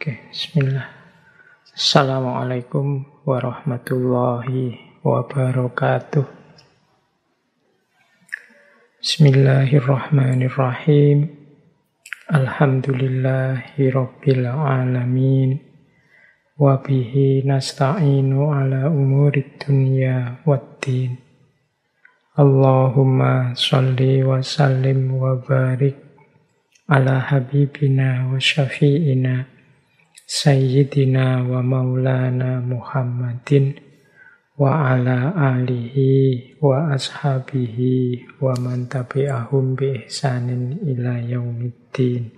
Bismillah. Assalamualaikum warahmatullahi wabarakatuh. Bismillahirrahmanirrahim. Alhamdulillahi rabbil alamin. Wabihi nasta'inu ala umurid dunya waddin. Allahumma salli wa sallim wa barik ala habibina wa syafi'ina Sayyidina wa maulana Muhammadin wa ala alihi wa ashabihi wa man tabi'ahum bi ihsanin ila yaumiddin.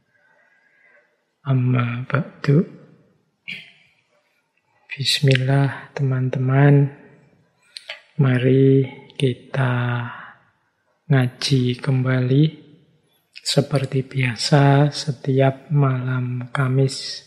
Amma ba'du. Bismillah teman-teman. Mari kita ngaji kembali seperti biasa setiap malam Kamis.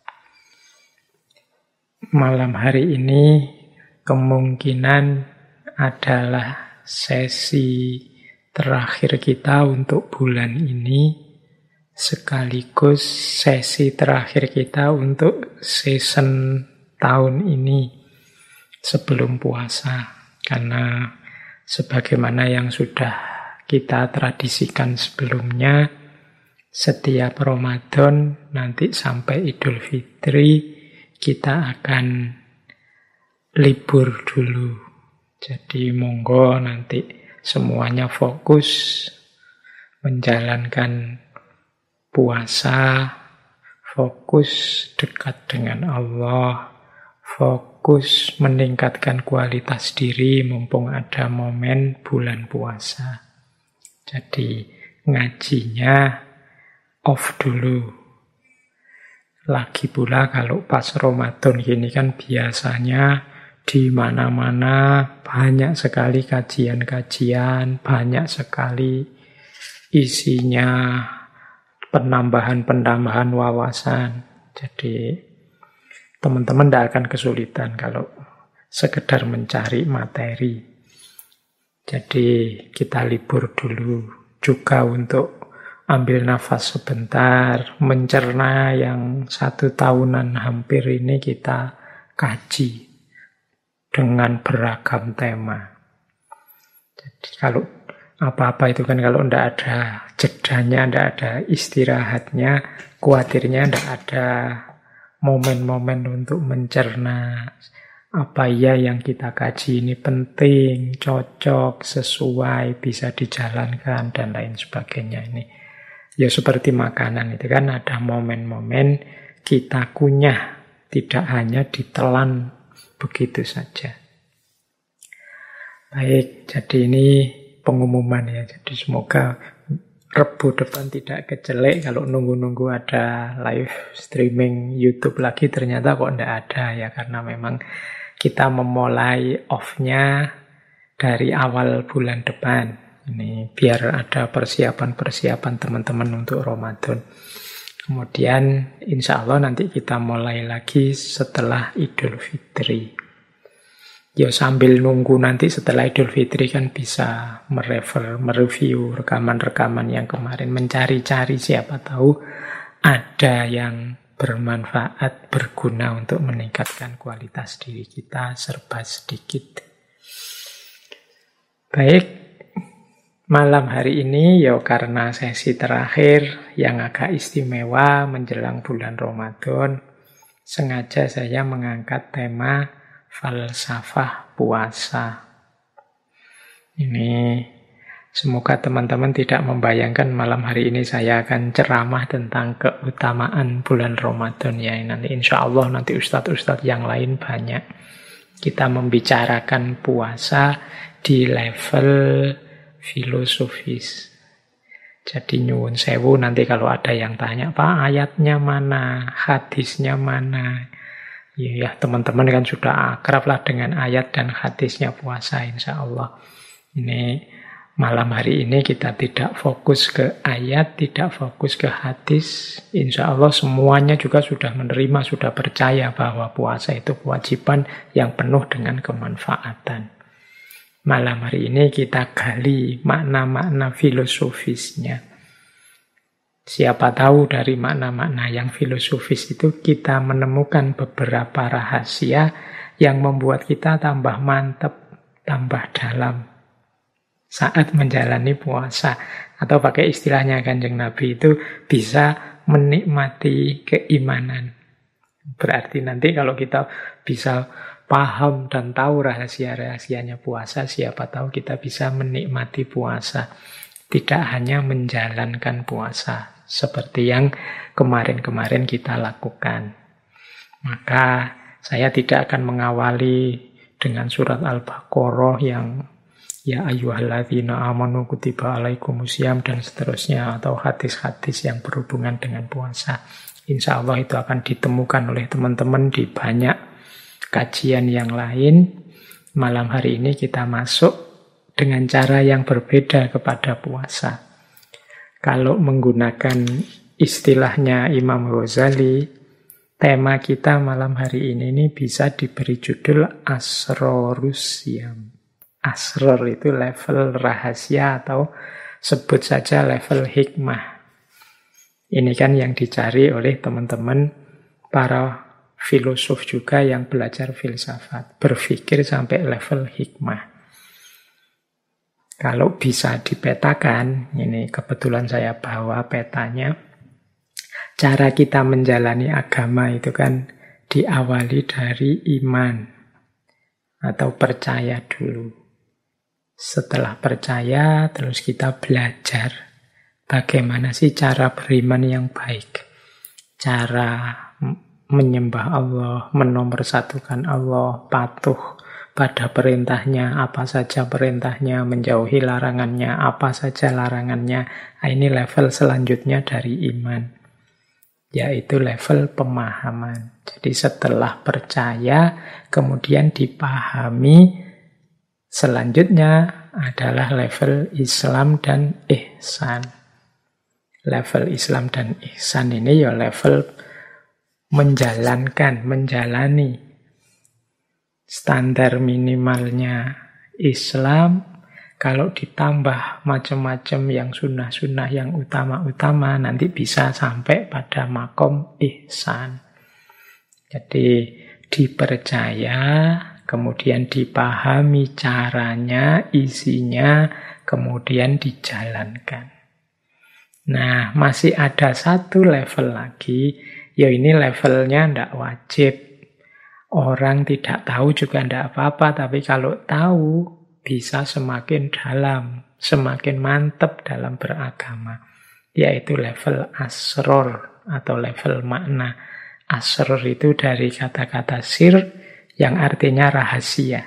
Malam hari ini kemungkinan adalah sesi terakhir kita untuk bulan ini, sekaligus sesi terakhir kita untuk season tahun ini sebelum puasa. Karena sebagaimana yang sudah kita tradisikan sebelumnya, setiap Ramadan nanti sampai Idul Fitri kita akan libur dulu. Jadi monggo nanti semuanya fokus menjalankan puasa, fokus dekat dengan Allah, fokus meningkatkan kualitas diri mumpung ada momen bulan puasa. Jadi ngajinya off dulu. Lagi pula kalau pas Ramadan gini kan biasanya di mana-mana banyak sekali kajian-kajian, banyak sekali isinya penambahan-penambahan wawasan. Jadi teman-teman tidak akan kesulitan kalau sekedar mencari materi. Jadi kita libur dulu juga untuk ambil nafas sebentar, mencerna yang 1 tahunan hampir ini kita kaji dengan beragam tema. Jadi kalau apa-apa itu kan kalau tidak ada jedanya, tidak ada istirahatnya, khawatirnya tidak ada momen-momen untuk mencerna apa ya yang kita kaji ini penting, cocok, sesuai, bisa dijalankan, dan lain sebagainya ini. Ya seperti makanan itu kan ada momen-momen kita kunyah, tidak hanya ditelan begitu saja. Baik, jadi ini pengumuman ya. Jadi semoga Rebu depan tidak kejelek kalau nunggu-nunggu ada live streaming YouTube lagi, ternyata kok tidak ada ya, karena memang kita memulai off-nya dari awal bulan depan. Ini biar ada persiapan-persiapan teman-teman untuk Ramadan. Kemudian insya Allah nanti kita mulai lagi setelah Idul Fitri. Ya sambil nunggu nanti setelah Idul Fitri kan bisa mereview rekaman-rekaman yang kemarin, mencari-cari siapa tahu ada yang bermanfaat, berguna untuk meningkatkan kualitas diri kita serba sedikit. Baik. Malam hari ini ya karena sesi terakhir yang agak istimewa menjelang bulan Ramadan, sengaja saya mengangkat tema falsafah puasa. Ini semoga teman-teman tidak membayangkan malam hari ini saya akan ceramah tentang keutamaan bulan Ramadan ya. Nanti insya Allah nanti ustadz-ustadz yang lain banyak. Kita membicarakan puasa di level filosofis. Jadi nyuwun sewu nanti kalau ada yang tanya, Pak ayatnya mana, hadisnya mana. Ya teman-teman kan sudah akrab lah dengan ayat dan hadisnya puasa insya Allah. Ini malam hari ini kita tidak fokus ke ayat, tidak fokus ke hadis. Insya Allah semuanya juga sudah menerima, sudah percaya bahwa puasa itu kewajiban yang penuh dengan kemanfaatan. Malam hari ini kita gali makna-makna filosofisnya. Siapa tahu dari makna-makna yang filosofis itu kita menemukan beberapa rahasia yang membuat kita tambah mantap, tambah dalam saat menjalani puasa. Atau pakai istilahnya Kanjeng Nabi itu bisa menikmati keimanan. Berarti nanti kalau kita bisa paham dan tahu rahasia-rahasianya puasa, siapa tahu kita bisa menikmati puasa. Tidak hanya menjalankan puasa, seperti yang kemarin-kemarin kita lakukan. Maka saya tidak akan mengawali dengan surat Al-Baqarah yang ya ayyuhalladzina amanu kutiba alaikumusiyam dan seterusnya, atau hadis-hadis yang berhubungan dengan puasa. Insya Allah itu akan ditemukan oleh teman-teman di banyak kajian yang lain. Malam hari ini kita masuk dengan cara yang berbeda kepada puasa. Kalau menggunakan istilahnya Imam Ghazali, tema kita malam hari ini bisa diberi judul Asrorus Siyam. Asror itu level rahasia atau sebut saja level hikmah. Ini kan yang dicari oleh teman-teman para filosof juga yang belajar filsafat. Berpikir sampai level hikmah. Kalau bisa dipetakan, ini kebetulan saya bawa petanya, cara kita menjalani agama itu kan diawali dari iman atau percaya dulu. Setelah percaya, terus kita belajar bagaimana sih cara beriman yang baik. Cara menyembah Allah, menomorsatukan Allah, patuh pada perintahnya, apa saja perintahnya, menjauhi larangannya, apa saja larangannya. Nah, ini level selanjutnya dari iman, yaitu level pemahaman. Jadi setelah percaya, kemudian dipahami, selanjutnya adalah level Islam dan ihsan. Level Islam dan ihsan ini ya level menjalankan, menjalani. Standar minimalnya Islam, kalau ditambah macam-macam yang sunnah-sunnah, yang utama-utama, nanti bisa sampai pada makom ihsan. Jadi dipercaya, kemudian dipahami caranya, isinya, kemudian dijalankan. Nah, masih ada satu level lagi, ya ini levelnya tidak wajib. Orang tidak tahu juga tidak apa-apa, tapi kalau tahu bisa semakin dalam, semakin mantap dalam beragama. Yaitu level asror atau level makna. Asror itu dari kata-kata sir yang artinya rahasia.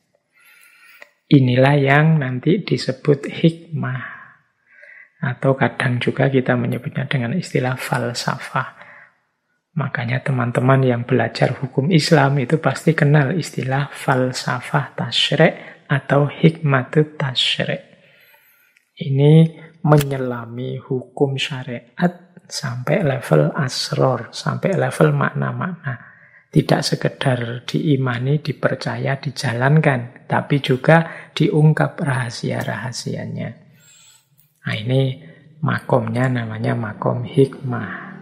Inilah yang nanti disebut hikmah. Atau kadang juga kita menyebutnya dengan istilah falsafah. Makanya teman-teman yang belajar hukum Islam itu pasti kenal istilah falsafah tasyri' atau hikmatut tasyri'. Ini menyelami hukum syariat sampai level asror, sampai level makna-makna. Tidak sekedar diimani, dipercaya, dijalankan, tapi juga diungkap rahasia-rahasianya. Nah, ini makomnya namanya makom hikmah.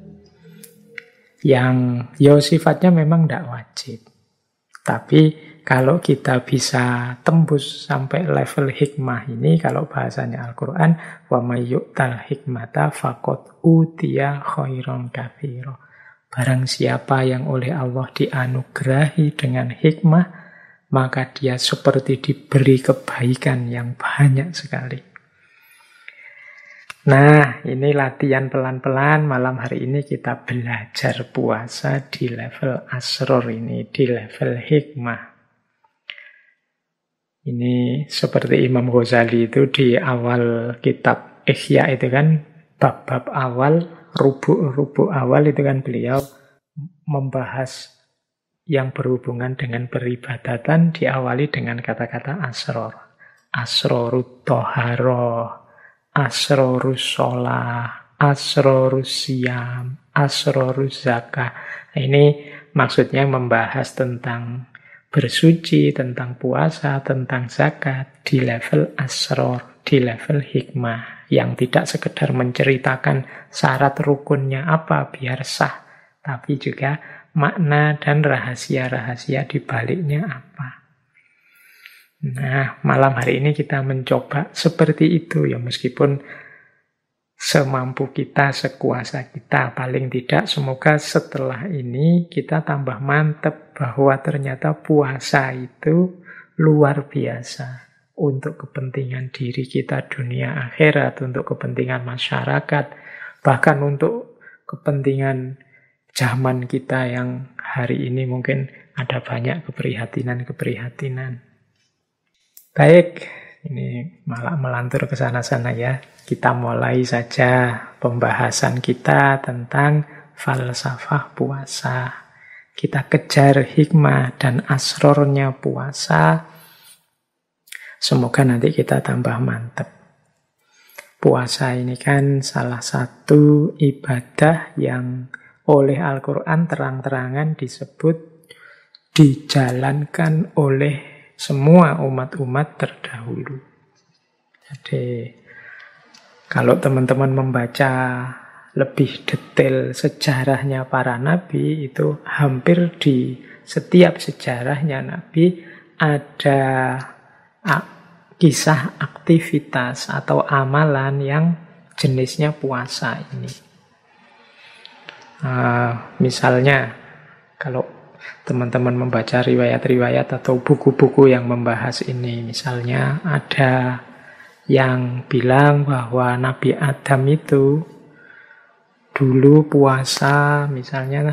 Yang sifatnya memang tidak wajib. Tapi kalau kita bisa tembus sampai level hikmah ini, kalau bahasanya Al-Quran, wa may yu'tal hikmata faqad utiya khairan katsira. Barang siapa yang oleh Allah dianugerahi dengan hikmah, maka dia seperti diberi kebaikan yang banyak sekali. Nah, ini latihan pelan-pelan. Malam hari ini kita belajar puasa di level asror ini, di level hikmah. Ini seperti Imam Ghazali itu di awal kitab Ihya itu kan, bab-bab awal, rubuk-rubuk awal itu kan beliau membahas yang berhubungan dengan peribadatan diawali dengan kata-kata asror. Asrorut toharoh, asrorus sholah, asrorus siyam, asrorus zakah. Nah, ini maksudnya membahas tentang bersuci, tentang puasa, tentang zakat di level asror, di level hikmah. yang tidak sekedar menceritakan syarat rukunnya apa biar sah, tapi juga makna dan rahasia-rahasia di baliknya apa. Nah, malam hari ini kita mencoba seperti itu ya, meskipun semampu kita, sekuasa kita. Paling tidak semoga setelah ini kita tambah mantep bahwa ternyata puasa itu luar biasa untuk kepentingan diri kita dunia akhirat, untuk kepentingan masyarakat, bahkan untuk kepentingan zaman kita yang hari ini mungkin ada banyak keprihatinan-keprihatinan. Baik, ini malah melantur ke sana-sana ya. Kita mulai saja pembahasan kita tentang falsafah puasa. Kita kejar hikmah dan asrornya puasa. Semoga nanti kita tambah mantap. Puasa ini kan salah satu ibadah yang oleh Al-Quran terang-terangan disebut dijalankan oleh semua umat-umat terdahulu. Jadi, kalau teman-teman membaca lebih detail sejarahnya para nabi, itu hampir di setiap sejarahnya nabi ada kisah aktivitas atau amalan yang jenisnya puasa ini. Misalnya, kalau teman-teman membaca riwayat-riwayat atau buku-buku yang membahas ini, misalnya ada yang bilang bahwa Nabi Adam itu dulu puasa misalnya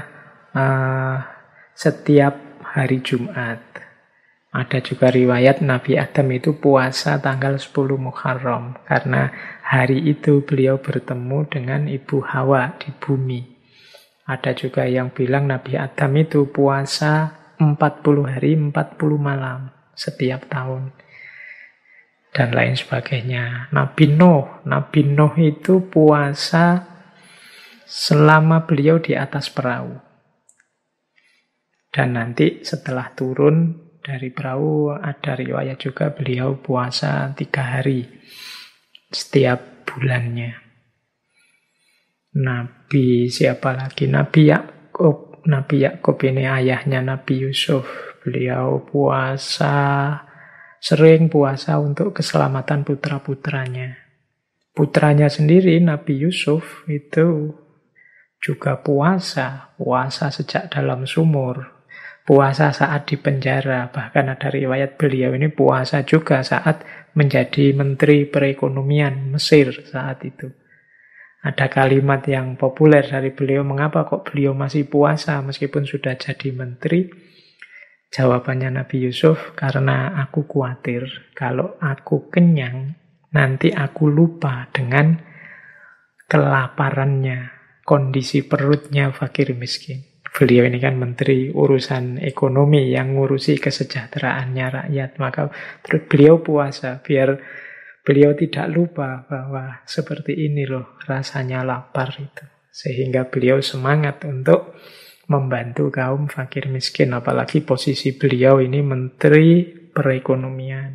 setiap hari Jumat. Ada juga riwayat Nabi Adam itu puasa tanggal 10 Muharram karena hari itu beliau bertemu dengan Ibu Hawa di bumi. Ada juga yang bilang Nabi Adam itu puasa 40 hari, 40 malam setiap tahun. Dan lain sebagainya. Nabi Nuh itu puasa selama beliau di atas perahu. Dan nanti setelah turun dari perahu ada riwayat juga beliau puasa 3 hari setiap bulannya. Nabi siapa lagi? Nabi Yakub. Nabi Yakub ini ayahnya Nabi Yusuf. Beliau sering puasa untuk keselamatan putra-putranya. Putranya sendiri, Nabi Yusuf, itu juga puasa sejak dalam sumur. Puasa saat di penjara. Bahkan ada riwayat beliau ini puasa juga saat menjadi Menteri Perekonomian Mesir saat itu. Ada kalimat yang populer dari beliau, mengapa kok beliau masih puasa meskipun sudah jadi menteri? Jawabannya Nabi Yusuf, karena aku khawatir kalau aku kenyang, nanti aku lupa dengan kelaparannya, kondisi perutnya fakir miskin. Beliau ini kan menteri urusan ekonomi yang ngurusi kesejahteraannya rakyat. Maka terus beliau puasa biar beliau tidak lupa bahwa seperti ini loh rasanya lapar itu. Sehingga beliau semangat untuk membantu kaum fakir miskin. Apalagi posisi beliau ini menteri perekonomian.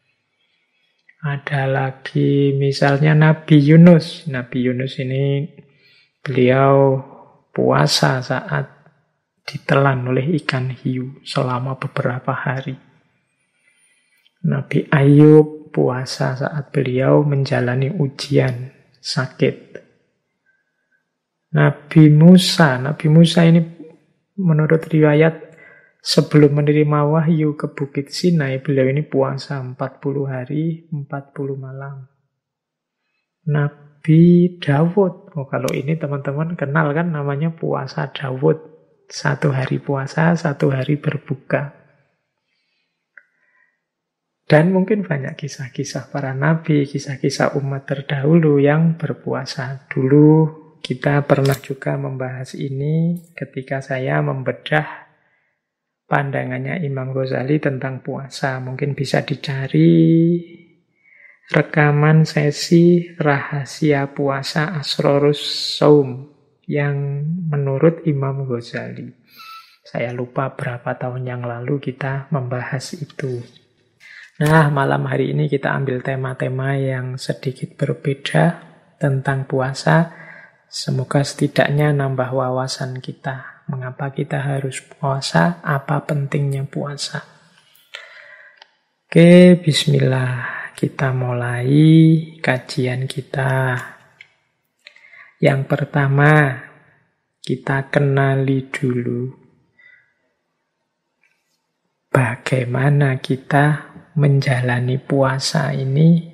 Ada lagi misalnya Nabi Yunus. Nabi Yunus ini beliau puasa saat ditelan oleh ikan hiu selama beberapa hari. Nabi Ayub puasa saat beliau menjalani ujian sakit. Nabi Musa ini menurut riwayat sebelum menerima wahyu ke Bukit Sinai, beliau ini puasa 40 hari, 40 malam. Nabi Dawud, kalau ini teman-teman kenal kan namanya puasa Dawud. 1 hari puasa, 1 hari berbuka. Dan mungkin banyak kisah-kisah para nabi, kisah-kisah umat terdahulu yang berpuasa. Dulu kita pernah juga membahas ini ketika saya membedah pandangannya Imam Ghazali tentang puasa. Mungkin bisa dicari rekaman sesi rahasia puasa Asrorus Saum yang menurut Imam Ghazali. Saya lupa berapa tahun yang lalu kita membahas itu. Nah, malam hari ini kita ambil tema-tema yang sedikit berbeda tentang puasa. Semoga setidaknya nambah wawasan kita. Mengapa kita harus puasa? Apa pentingnya puasa? Oke, bismillah. Kita mulai kajian kita. Yang pertama, kita kenali dulu bagaimana kita menjalani puasa ini,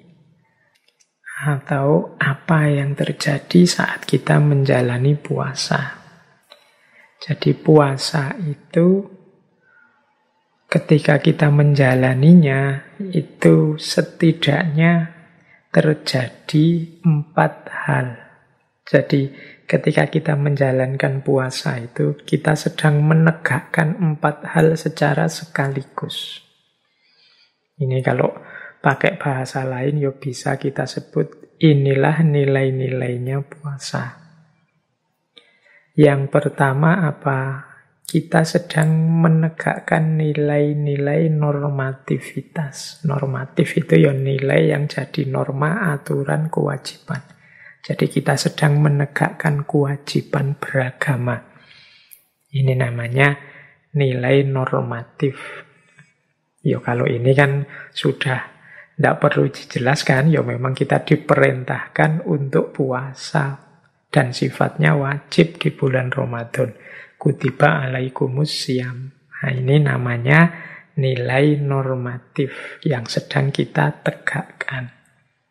atau apa yang terjadi saat kita menjalani puasa. Jadi puasa itu ketika kita menjalaninya itu setidaknya terjadi 4 hal. Jadi ketika kita menjalankan puasa itu kita sedang menegakkan 4 hal secara sekaligus. Ini kalau pakai bahasa lain ya bisa kita sebut inilah nilai-nilainya puasa. Yang pertama apa? Kita sedang menegakkan nilai-nilai normativitas. Normatif itu ya nilai yang jadi norma, aturan, kewajiban. Jadi kita sedang menegakkan kewajiban beragama. Ini namanya nilai normatif. Ya kalau ini kan sudah tidak perlu dijelaskan, ya memang kita diperintahkan untuk puasa. Dan sifatnya wajib di bulan Ramadan. Kutiba alaikumus syiyam. Nah ini namanya nilai normatif yang sedang kita tegakkan.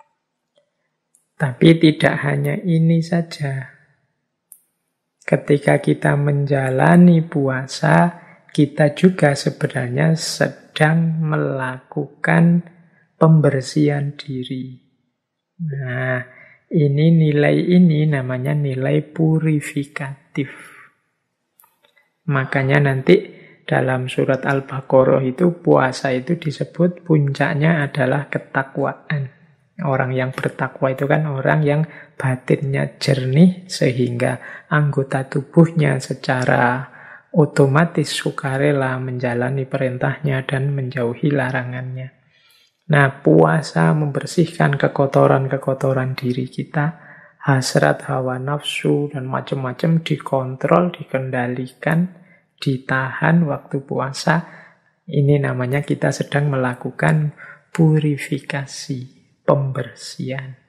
Tapi tidak hanya ini saja. Ketika kita menjalani puasa, kita juga sebenarnya sedang melakukan pembersihan diri. Nah, nilai ini namanya nilai purifikatif. Makanya nanti dalam surat Al-Baqarah itu puasa itu disebut puncaknya adalah ketakwaan. Orang yang bertakwa itu kan orang yang batinnya jernih sehingga anggota tubuhnya secara otomatis sukarela menjalani perintahnya dan menjauhi larangannya. Nah, puasa membersihkan kekotoran-kekotoran diri kita, hasrat, hawa nafsu, dan macam-macam dikontrol, dikendalikan, ditahan waktu puasa. Ini namanya kita sedang melakukan purifikasi. Pembersihan.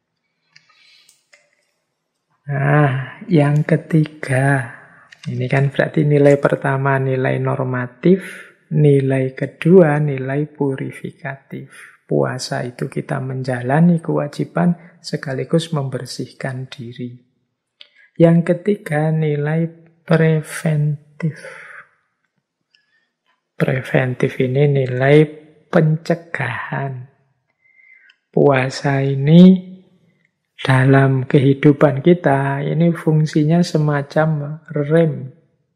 Nah, yang ketiga, ini kan berarti nilai pertama nilai normatif, nilai kedua nilai purifikatif. Puasa itu kita menjalani kewajiban sekaligus membersihkan diri. Yang ketiga nilai preventif. Preventif ini nilai pencegahan. Puasa ini dalam kehidupan kita, ini fungsinya semacam rem.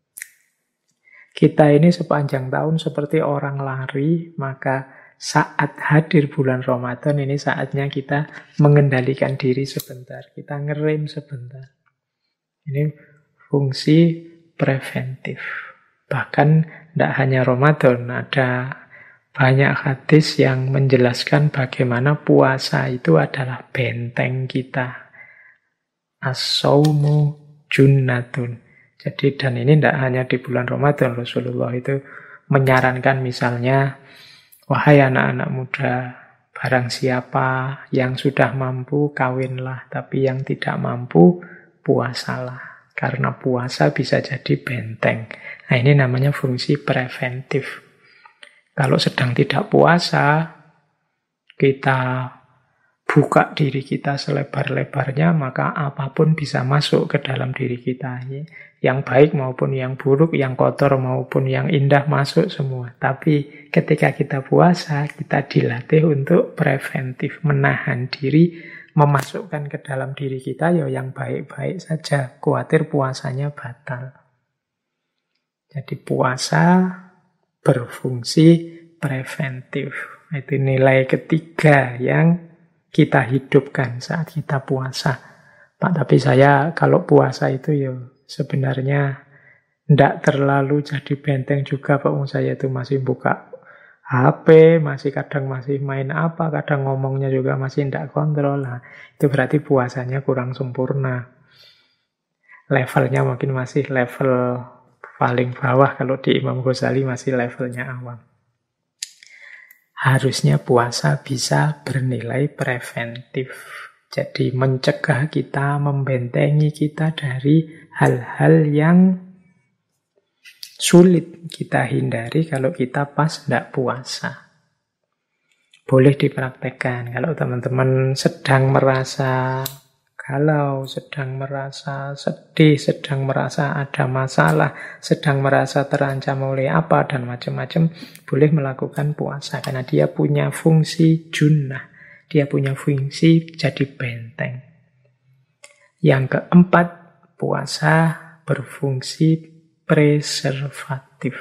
Kita ini sepanjang tahun seperti orang lari, maka saat hadir bulan Ramadan ini saatnya kita mengendalikan diri sebentar. Kita ngerem sebentar. Ini fungsi preventif. Bahkan tidak hanya Ramadan, ada banyak hadis yang menjelaskan bagaimana puasa itu adalah benteng kita. As-saumu junnatun. Jadi dan ini tidak hanya di bulan Ramadan. Rasulullah itu menyarankan misalnya, wahai anak-anak muda, barang siapa yang sudah mampu kawinlah, tapi yang tidak mampu puasalah. Karena puasa bisa jadi benteng. Nah ini namanya fungsi preventif. Kalau sedang tidak puasa, kita buka diri kita selebar-lebarnya, maka apapun bisa masuk ke dalam diri kita. Yang baik maupun yang buruk, yang kotor maupun yang indah masuk semua. Tapi ketika kita puasa, kita dilatih untuk preventif, menahan diri, memasukkan ke dalam diri kita yang baik-baik saja. Khawatir puasanya batal. Jadi puasa berfungsi preventif. Itu nilai ketiga yang kita hidupkan saat kita puasa. Pak, tapi saya kalau puasa itu sebenarnya tidak terlalu jadi benteng juga, Pak. Saya itu masih buka HP, masih main apa, kadang ngomongnya juga masih tidak kontrol. Nah, itu berarti puasanya kurang sempurna. Levelnya mungkin masih level paling bawah, kalau di Imam Ghazali masih levelnya awam. Harusnya puasa bisa bernilai preventif. Jadi mencegah kita, membentengi kita dari hal-hal yang sulit kita hindari kalau kita pas tidak puasa. Boleh dipraktekkan. Kalau teman-teman sedang merasa galau, sedang merasa sedih, sedang merasa ada masalah, sedang merasa terancam oleh apa, dan macam-macam, boleh melakukan puasa. Karena dia punya fungsi junnah. Dia punya fungsi jadi benteng. Yang keempat, puasa berfungsi preservatif.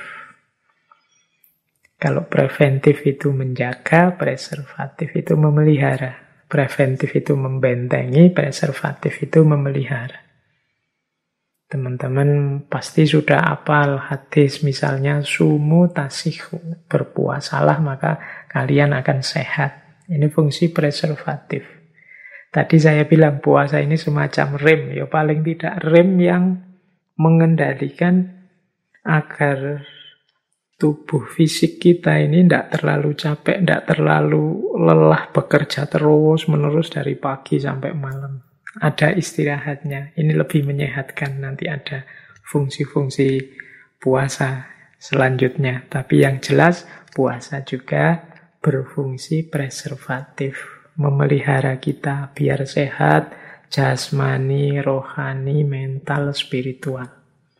Kalau preventif itu menjaga, preservatif itu memelihara. Preventif itu membentengi, preservatif itu memelihara. Teman-teman pasti sudah hafal hadis misalnya sumu tasihu, berpuasalah maka kalian akan sehat. Ini fungsi preservatif. Tadi saya bilang puasa ini semacam rem, ya paling tidak rem yang mengendalikan agar tubuh fisik kita ini tidak terlalu capek, tidak terlalu lelah bekerja terus-menerus dari pagi sampai malam. Ada istirahatnya. Ini lebih menyehatkan. Nanti ada fungsi-fungsi puasa selanjutnya. Tapi yang jelas puasa juga berfungsi preservatif. Memelihara kita biar sehat, jasmani, rohani, mental, spiritual.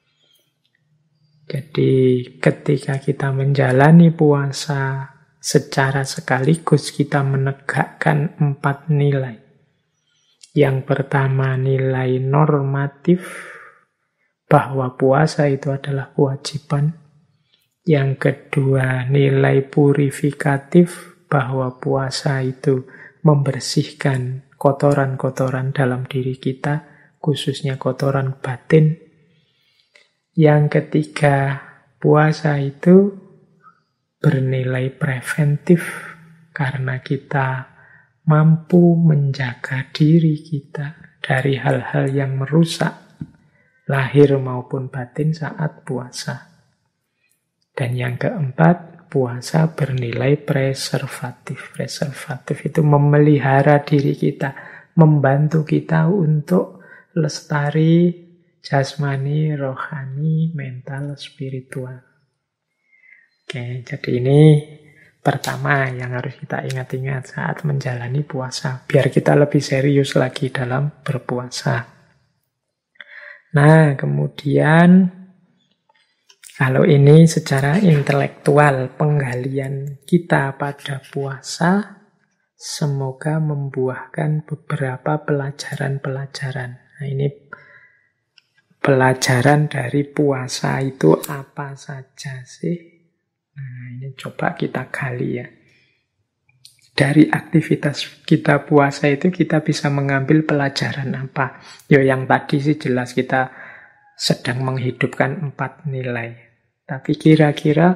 Jadi ketika kita menjalani puasa secara sekaligus kita menegakkan 4 nilai. Yang pertama nilai normatif, bahwa puasa itu adalah kewajiban. Yang kedua nilai purifikatif, bahwa puasa itu membersihkan kotoran-kotoran dalam diri kita, khususnya kotoran batin. Yang ketiga, puasa itu bernilai preventif karena kita mampu menjaga diri kita dari hal-hal yang merusak lahir maupun batin saat puasa. Dan yang keempat, puasa bernilai preservatif. Preservatif itu memelihara diri kita, membantu kita untuk lestari jasmani, rohani, mental, spiritual. Oke, jadi ini pertama yang harus kita ingat-ingat saat menjalani puasa. Biar kita lebih serius lagi dalam berpuasa. Nah, kemudian kalau ini secara intelektual, penggalian kita pada puasa semoga membuahkan beberapa pelajaran-pelajaran. Nah, ini pelajaran dari puasa itu apa saja sih? Nah, ini coba kita gali ya. Dari aktivitas kita puasa itu kita bisa mengambil pelajaran apa? Ya yang tadi sih jelas kita sedang menghidupkan 4 nilai. Tapi kira-kira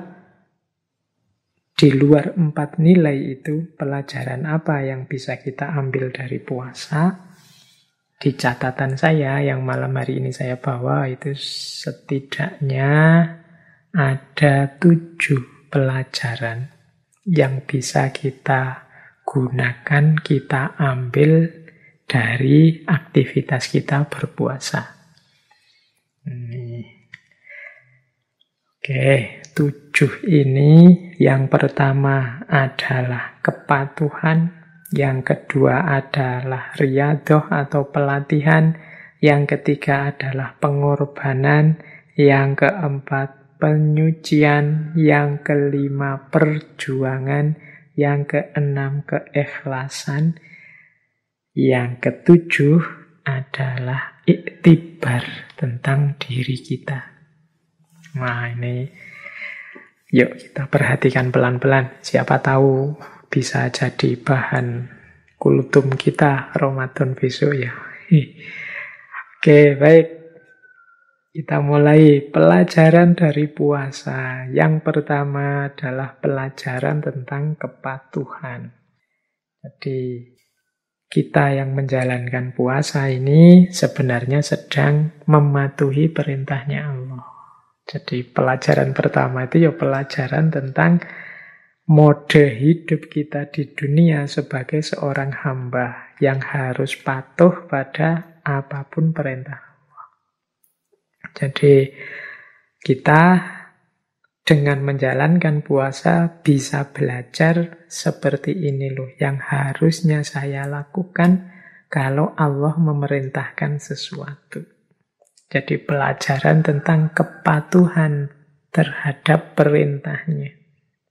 di luar 4 nilai itu pelajaran apa yang bisa kita ambil dari puasa? Di catatan saya yang malam hari ini saya bawa itu setidaknya ada 7 pelajaran yang bisa kita gunakan, kita ambil dari aktivitas kita berpuasa. Oke, 7 ini yang pertama adalah kepatuhan. Yang kedua adalah riyadhah atau pelatihan. Yang ketiga adalah pengorbanan. Yang keempat penyucian. Yang kelima perjuangan. Yang keenam keikhlasan. Yang ketujuh adalah iktibar tentang diri kita. Nah ini yuk kita perhatikan pelan-pelan. Siapa tahu bisa jadi bahan kultum kita Ramadan besok ya. Oke, baik. Kita mulai pelajaran dari puasa. Yang pertama adalah pelajaran tentang kepatuhan. Jadi kita yang menjalankan puasa ini sebenarnya sedang mematuhi perintahnya Allah. Jadi pelajaran pertama itu ya pelajaran tentang mode hidup kita di dunia sebagai seorang hamba yang harus patuh pada apapun perintah. Jadi kita dengan menjalankan puasa bisa belajar seperti ini loh yang harusnya saya lakukan kalau Allah memerintahkan sesuatu. Jadi pelajaran tentang kepatuhan terhadap perintahnya.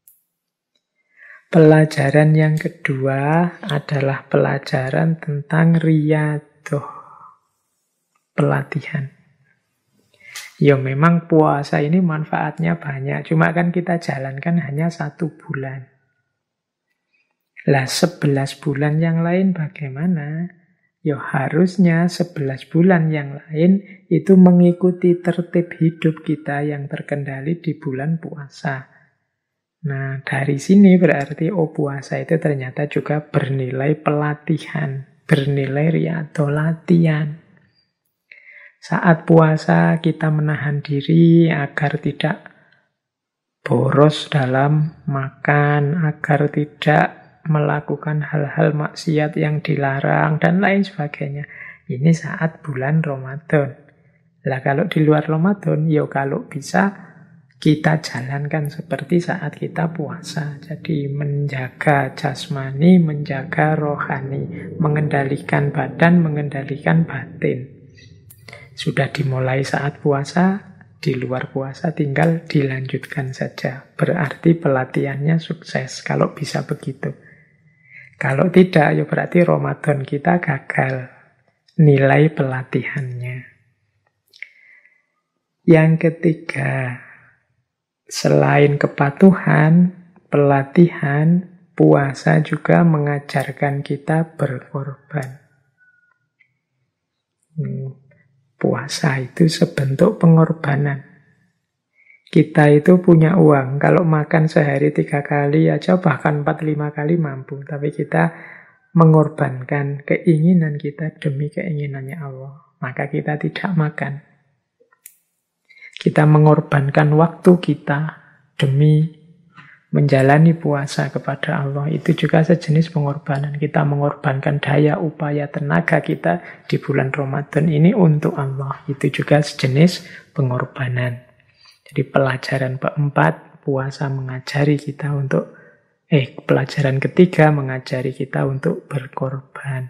Pelajaran yang kedua adalah pelajaran tentang riyadhah, pelatihan. Ya memang puasa ini manfaatnya banyak, cuma kan kita jalankan hanya 1 bulan. Lah 11 bulan yang lain bagaimana? Ya harusnya 11 bulan yang lain itu mengikuti tertib hidup kita yang terkendali di bulan puasa. Nah dari sini berarti puasa itu ternyata juga bernilai pelatihan, bernilai riyadhah, latihan. Saat puasa kita menahan diri agar tidak boros dalam makan, agar tidak melakukan hal-hal maksiat yang dilarang, dan lain sebagainya. Ini saat bulan Ramadan. Lah kalau di luar Ramadan, ya kalau bisa kita jalankan seperti saat kita puasa. Jadi menjaga jasmani, menjaga rohani, mengendalikan badan, mengendalikan batin. Sudah dimulai saat puasa, di luar puasa tinggal dilanjutkan saja. Berarti pelatihannya sukses kalau bisa begitu. Kalau tidak, ya berarti Ramadan kita gagal nilai pelatihannya. Yang ketiga, selain kepatuhan, pelatihan, puasa juga mengajarkan kita berkorban. Puasa itu sebentuk pengorbanan. Kita itu punya uang, kalau makan sehari 3 kali aja, bahkan 4-5 kali mampu. Tapi kita mengorbankan keinginan kita demi keinginannya Allah. Maka kita tidak makan. Kita mengorbankan waktu kita demi menjalani puasa kepada Allah. Itu juga sejenis pengorbanan. Kita mengorbankan daya, upaya, tenaga kita di bulan Ramadan ini untuk Allah. Itu juga sejenis pengorbanan. Jadi pelajaran keempat, puasa mengajari kita untuk pelajaran ketiga mengajari kita untuk berkorban.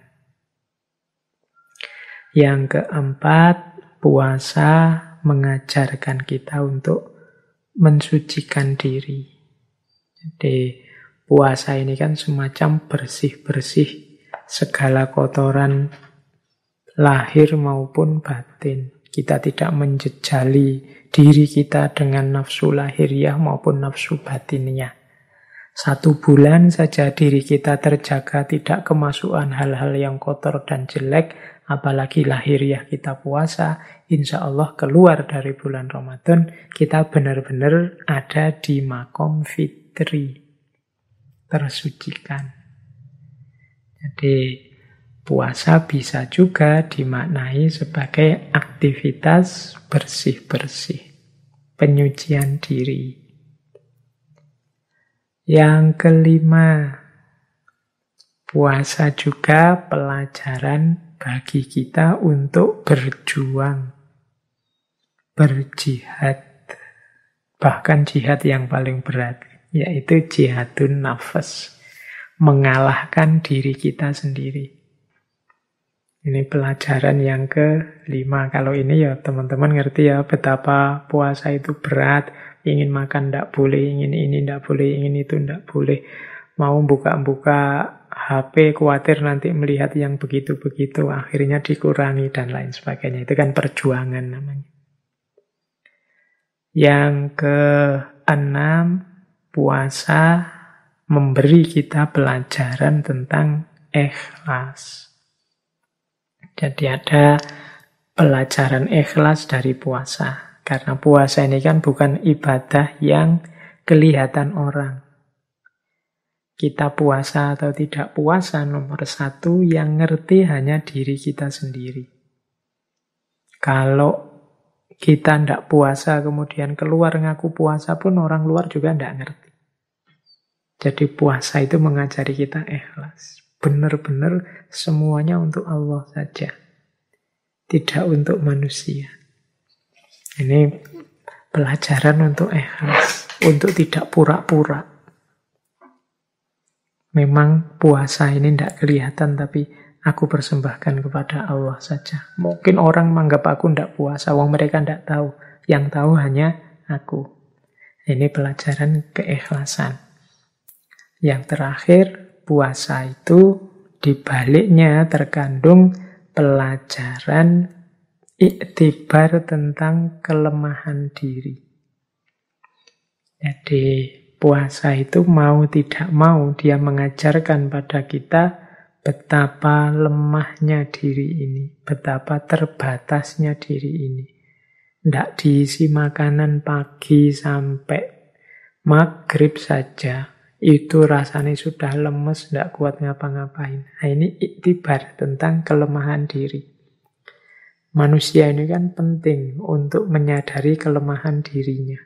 Yang keempat, puasa mengajarkan kita untuk mensucikan diri. Jadi puasa ini kan semacam bersih-bersih segala kotoran lahir maupun batin. Kita tidak menjejali diri kita dengan nafsu lahiriah maupun nafsu batinnya. 1 bulan saja diri kita terjaga, tidak kemasukan hal-hal yang kotor dan jelek, apalagi lahiriah kita puasa, insya Allah keluar dari bulan Ramadan, kita benar-benar ada di makom fitri, tersucikan. Jadi puasa bisa juga dimaknai sebagai aktivitas bersih-bersih, penyucian diri. Yang kelima, puasa juga pelajaran bagi kita untuk berjuang, berjihad, bahkan jihad yang paling berat, yaitu jihadun nafas, mengalahkan diri kita sendiri. Ini pelajaran yang kelima. Kalau ini ya teman-teman ngerti ya betapa puasa itu berat. Ingin makan tidak boleh, ingin ini tidak boleh, ingin itu tidak boleh. Mau buka-buka HP, khawatir nanti melihat yang begitu-begitu, akhirnya dikurangi dan lain sebagainya. Itu kan perjuangan namanya. Yang keenam, puasa memberi kita pelajaran tentang ikhlas. Jadi ada pelajaran ikhlas dari puasa. Karena puasa ini kan bukan ibadah yang kelihatan orang. Kita puasa atau tidak puasa, nomor satu yang ngerti hanya diri kita sendiri. Kalau kita tidak puasa kemudian keluar ngaku puasa pun orang luar juga tidak ngerti. Jadi puasa itu mengajari kita ikhlas. Benar-benar semuanya untuk Allah saja. Tidak untuk manusia. Ini pelajaran untuk ikhlas. Untuk tidak pura-pura. Memang puasa ini tidak kelihatan, tapi aku persembahkan kepada Allah saja. Mungkin orang menganggap aku tidak puasa, wong mereka tidak tahu. Yang tahu hanya aku. Ini pelajaran keikhlasan. Yang terakhir, puasa itu di baliknya terkandung pelajaran iktibar tentang kelemahan diri. Jadi puasa itu mau tidak mau dia mengajarkan pada kita betapa lemahnya diri ini, betapa terbatasnya diri ini. Tidak diisi makanan pagi sampai maghrib saja, itu rasanya sudah lemes, tidak kuat ngapa-ngapain. Nah, ini iktibar tentang kelemahan diri. Manusia ini kan penting untuk menyadari kelemahan dirinya.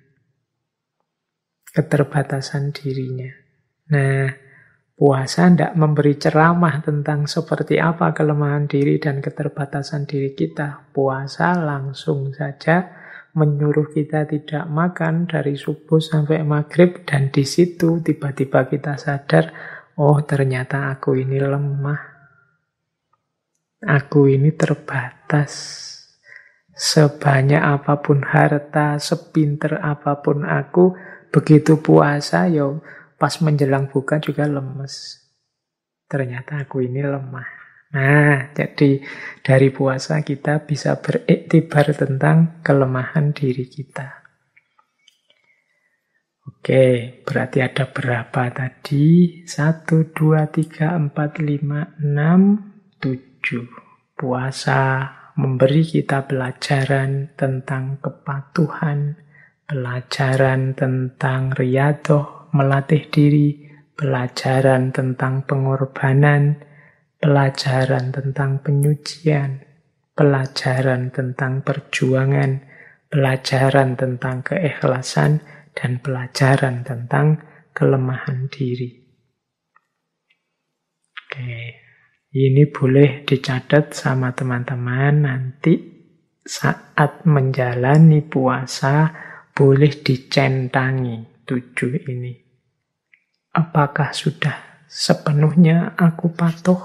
Keterbatasan dirinya. Nah, puasa tidak memberi ceramah tentang seperti apa kelemahan diri dan keterbatasan diri kita. Puasa langsung saja menyuruh kita tidak makan dari subuh sampai maghrib, dan di situ tiba-tiba kita sadar, oh ternyata aku ini lemah. Aku ini terbatas. Sebanyak apapun harta, sepinter apapun aku, begitu puasa, yo pas menjelang buka juga lemes. Ternyata aku ini lemah. Nah, jadi dari puasa kita bisa beriktibar tentang kelemahan diri kita. Oke, berarti ada berapa tadi? 1, 2, 3, 4, 5, 6, 7. Puasa memberi kita pelajaran tentang kepatuhan, pelajaran tentang riyadhah, melatih diri, pelajaran tentang pengorbanan, pelajaran tentang penyucian, pelajaran tentang perjuangan, pelajaran tentang keikhlasan, dan pelajaran tentang kelemahan diri. Oke, ini boleh dicatat sama teman-teman nanti saat menjalani puasa, boleh dicentangi 7 ini. Apakah sudah sepenuhnya aku patuh?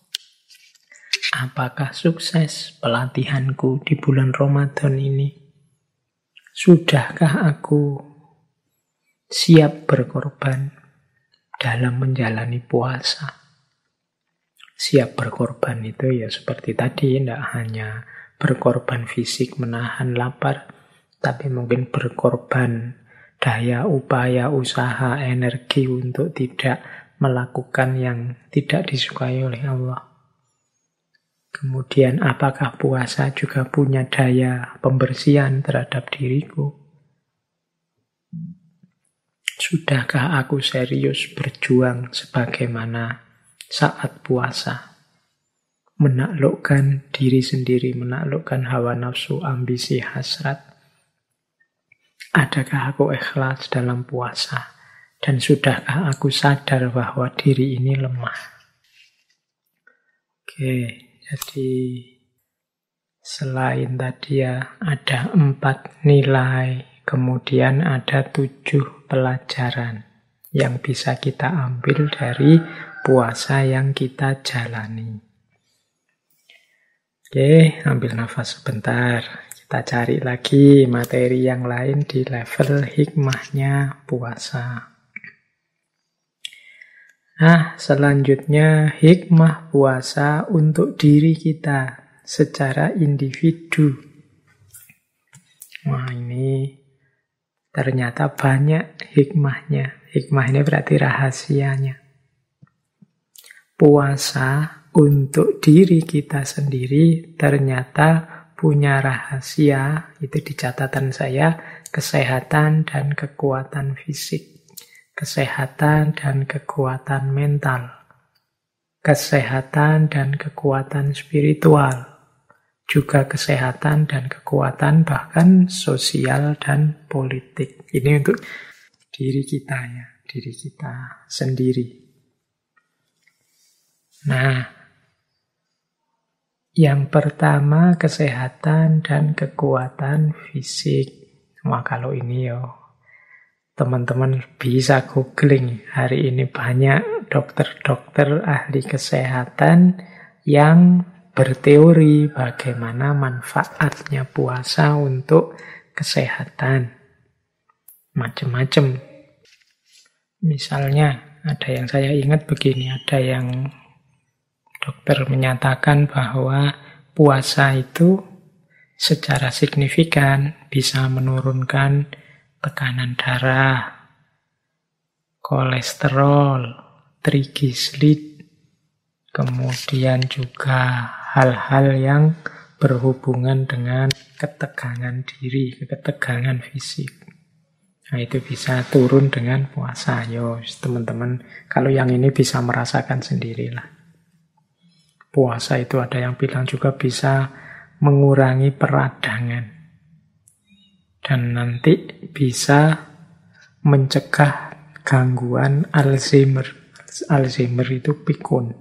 Apakah sukses pelatihanku di bulan Ramadan ini? Sudahkah aku siap berkorban dalam menjalani puasa? Siap berkorban itu ya seperti tadi, tidak hanya berkorban fisik menahan lapar, tapi mungkin berkorban daya, upaya, usaha, energi untuk tidak melakukan yang tidak disukai oleh Allah. Kemudian apakah puasa juga punya daya pembersihan terhadap diriku? Sudahkah aku serius berjuang sebagaimana saat puasa? Menaklukkan diri sendiri, menaklukkan hawa nafsu, ambisi, hasrat. Adakah aku ikhlas dalam puasa? Dan sudahkah aku sadar bahwa diri ini lemah? Oke, jadi selain tadi ya ada 4 nilai, kemudian ada 7 pelajaran yang bisa kita ambil dari puasa yang kita jalani. Oke, ambil nafas sebentar. Kita cari lagi materi yang lain di level hikmahnya puasa. Nah, selanjutnya hikmah puasa untuk diri kita secara individu. Wah, ini ternyata banyak hikmahnya. Hikmah ini berarti rahasianya. Puasa untuk diri kita sendiri ternyata punya rahasia, itu di catatan saya, kesehatan dan kekuatan fisik, kesehatan dan kekuatan mental, kesehatan dan kekuatan spiritual, juga kesehatan dan kekuatan bahkan sosial dan politik. Ini untuk diri kita ya, diri kita sendiri. Nah, yang pertama kesehatan dan kekuatan fisik. Wah, kalau ini teman-teman bisa googling. Hari ini banyak dokter-dokter ahli kesehatan yang berteori bagaimana manfaatnya puasa untuk kesehatan. Macam-macam. Misalnya, ada yang saya ingat begini, ada yang dokter menyatakan bahwa puasa itu secara signifikan bisa menurunkan tekanan darah, kolesterol, trigliserid, kemudian juga hal-hal yang berhubungan dengan ketegangan diri, ketegangan fisik. Nah, itu bisa turun dengan puasa. Yo, teman-teman, kalau yang ini bisa merasakan sendirilah. Puasa itu ada yang bilang juga bisa mengurangi peradangan. Dan nanti bisa mencegah gangguan Alzheimer. Alzheimer itu pikun.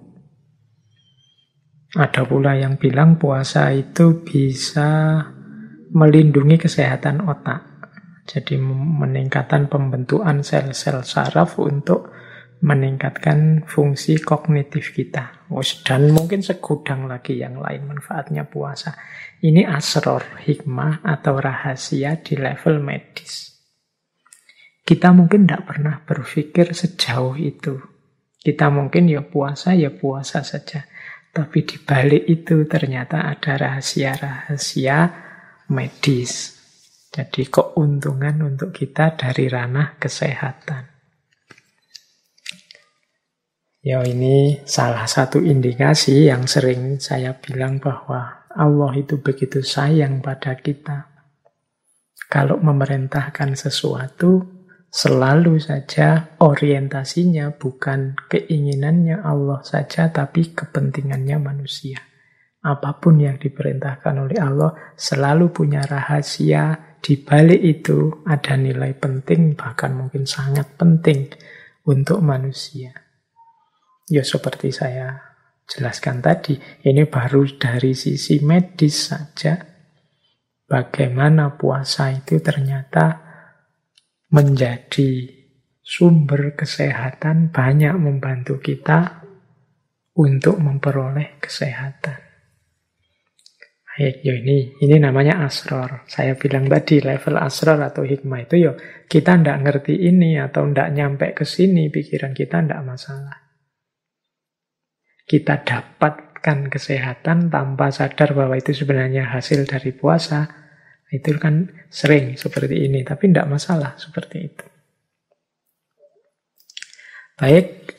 Ada pula yang bilang puasa itu bisa melindungi kesehatan otak. Jadi meningkatkan pembentukan sel-sel saraf untuk meningkatkan fungsi kognitif kita. Dan mungkin segudang lagi yang lain manfaatnya puasa. Ini asror, hikmah atau rahasia di level medis. Kita mungkin tidak pernah berpikir sejauh itu. Kita mungkin ya puasa saja. Tapi di balik itu ternyata ada rahasia-rahasia medis. Jadi keuntungan untuk kita dari ranah kesehatan. Ya, ini salah satu indikasi yang sering saya bilang bahwa Allah itu begitu sayang pada kita. Kalau memerintahkan sesuatu, selalu saja orientasinya bukan keinginannya Allah saja, tapi kepentingannya manusia. Apapun yang diperintahkan oleh Allah selalu punya rahasia. Di balik itu ada nilai penting, bahkan mungkin sangat penting untuk manusia. Ya, seperti saya jelaskan tadi, ini baru dari sisi medis saja. Bagaimana puasa itu ternyata menjadi sumber kesehatan, banyak membantu kita untuk memperoleh kesehatan. Ya, ini namanya asror. Saya bilang tadi level asror atau hikmah itu kita tidak ngerti ini atau tidak nyampe ke sini, pikiran kita tidak masalah. Kita dapatkan kesehatan tanpa sadar bahwa itu sebenarnya hasil dari puasa. Itu kan sering seperti ini, tapi tidak masalah seperti itu. Baik,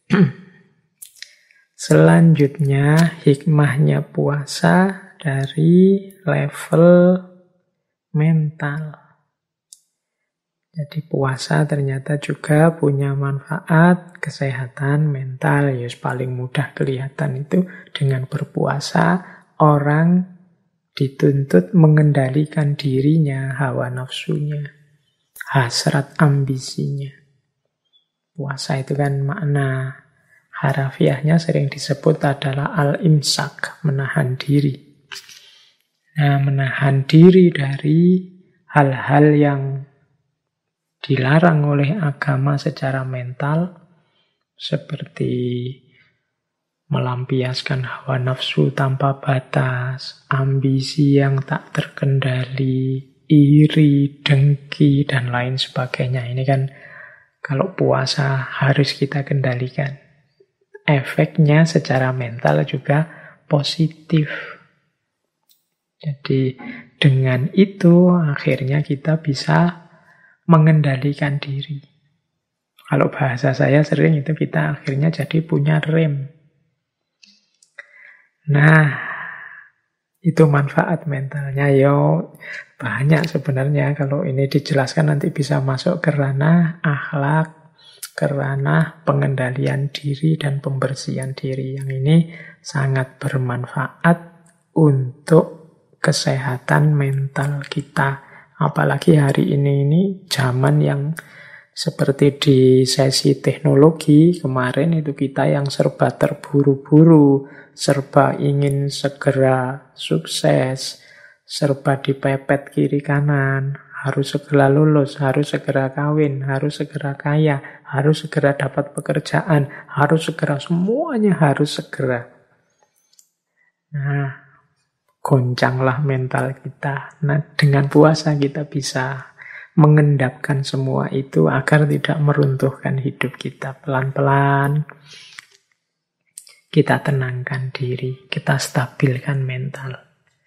selanjutnya hikmahnya puasa dari level mental. Jadi puasa ternyata juga punya manfaat kesehatan mental. Ya, paling mudah kelihatan itu dengan berpuasa orang dituntut mengendalikan dirinya, hawa nafsunya, hasrat ambisinya. Puasa itu kan makna harafiahnya sering disebut adalah al-imsak, menahan diri. Nah, menahan diri dari hal-hal yang dilarang oleh agama secara mental, seperti melampiaskan hawa nafsu tanpa batas, ambisi yang tak terkendali, iri, dengki, dan lain sebagainya. Ini kan kalau puasa harus kita kendalikan. Efeknya secara mental juga positif. Jadi dengan itu akhirnya kita bisa mengendalikan diri. Kalau bahasa saya sering itu kita akhirnya jadi punya rem. Nah, Itu manfaat mentalnya. Yo, banyak sebenarnya. Kalau ini dijelaskan nanti bisa masuk ke ranah akhlak, ke ranah pengendalian diri dan pembersihan diri. Yang ini sangat bermanfaat untuk kesehatan mental kita. Apalagi hari ini zaman yang seperti di sesi teknologi kemarin itu kita yang serba terburu-buru, serba ingin segera sukses, serba dipepet kiri kanan, harus segera lulus, harus segera kawin, harus segera kaya, harus segera dapat pekerjaan, harus segera, semuanya harus segera. Nah, goncanglah mental kita. Nah, dengan puasa kita bisa mengendapkan semua itu agar tidak meruntuhkan hidup kita. Pelan-pelan kita tenangkan diri, kita stabilkan mental.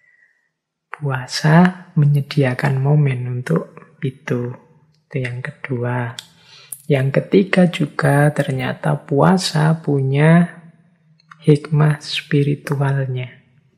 Puasa menyediakan momen untuk itu. Itu yang kedua. Yang ketiga juga ternyata puasa punya hikmah spiritualnya.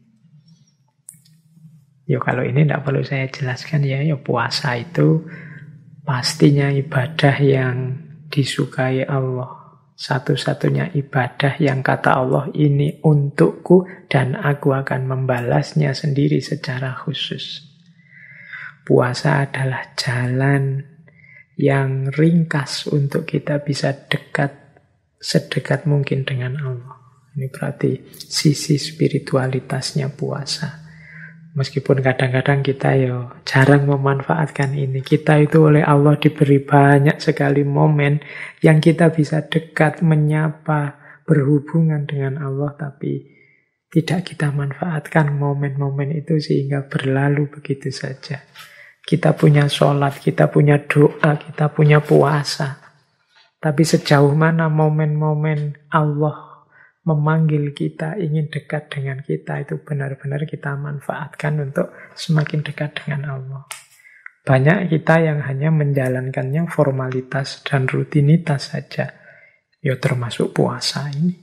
Ya kalau ini tidak perlu saya jelaskan ya puasa itu pastinya ibadah yang disukai Allah. Satu-satunya ibadah yang kata Allah ini untukku dan aku akan membalasnya sendiri secara khusus. Puasa adalah jalan yang ringkas untuk kita bisa dekat, sedekat mungkin dengan Allah. Ini berarti sisi spiritualitasnya puasa. Meskipun kadang-kadang kita jarang memanfaatkan ini. Kita itu oleh Allah diberi banyak sekali momen yang kita bisa dekat, menyapa, berhubungan dengan Allah. Tapi tidak kita manfaatkan momen-momen itu sehingga berlalu begitu saja. Kita punya sholat, kita punya doa, kita punya puasa. Tapi sejauh mana momen-momen Allah memanggil kita, ingin dekat dengan kita, itu benar-benar kita manfaatkan untuk semakin dekat dengan Allah. Banyak kita yang hanya menjalankannya formalitas dan rutinitas saja. Ya termasuk puasa ini.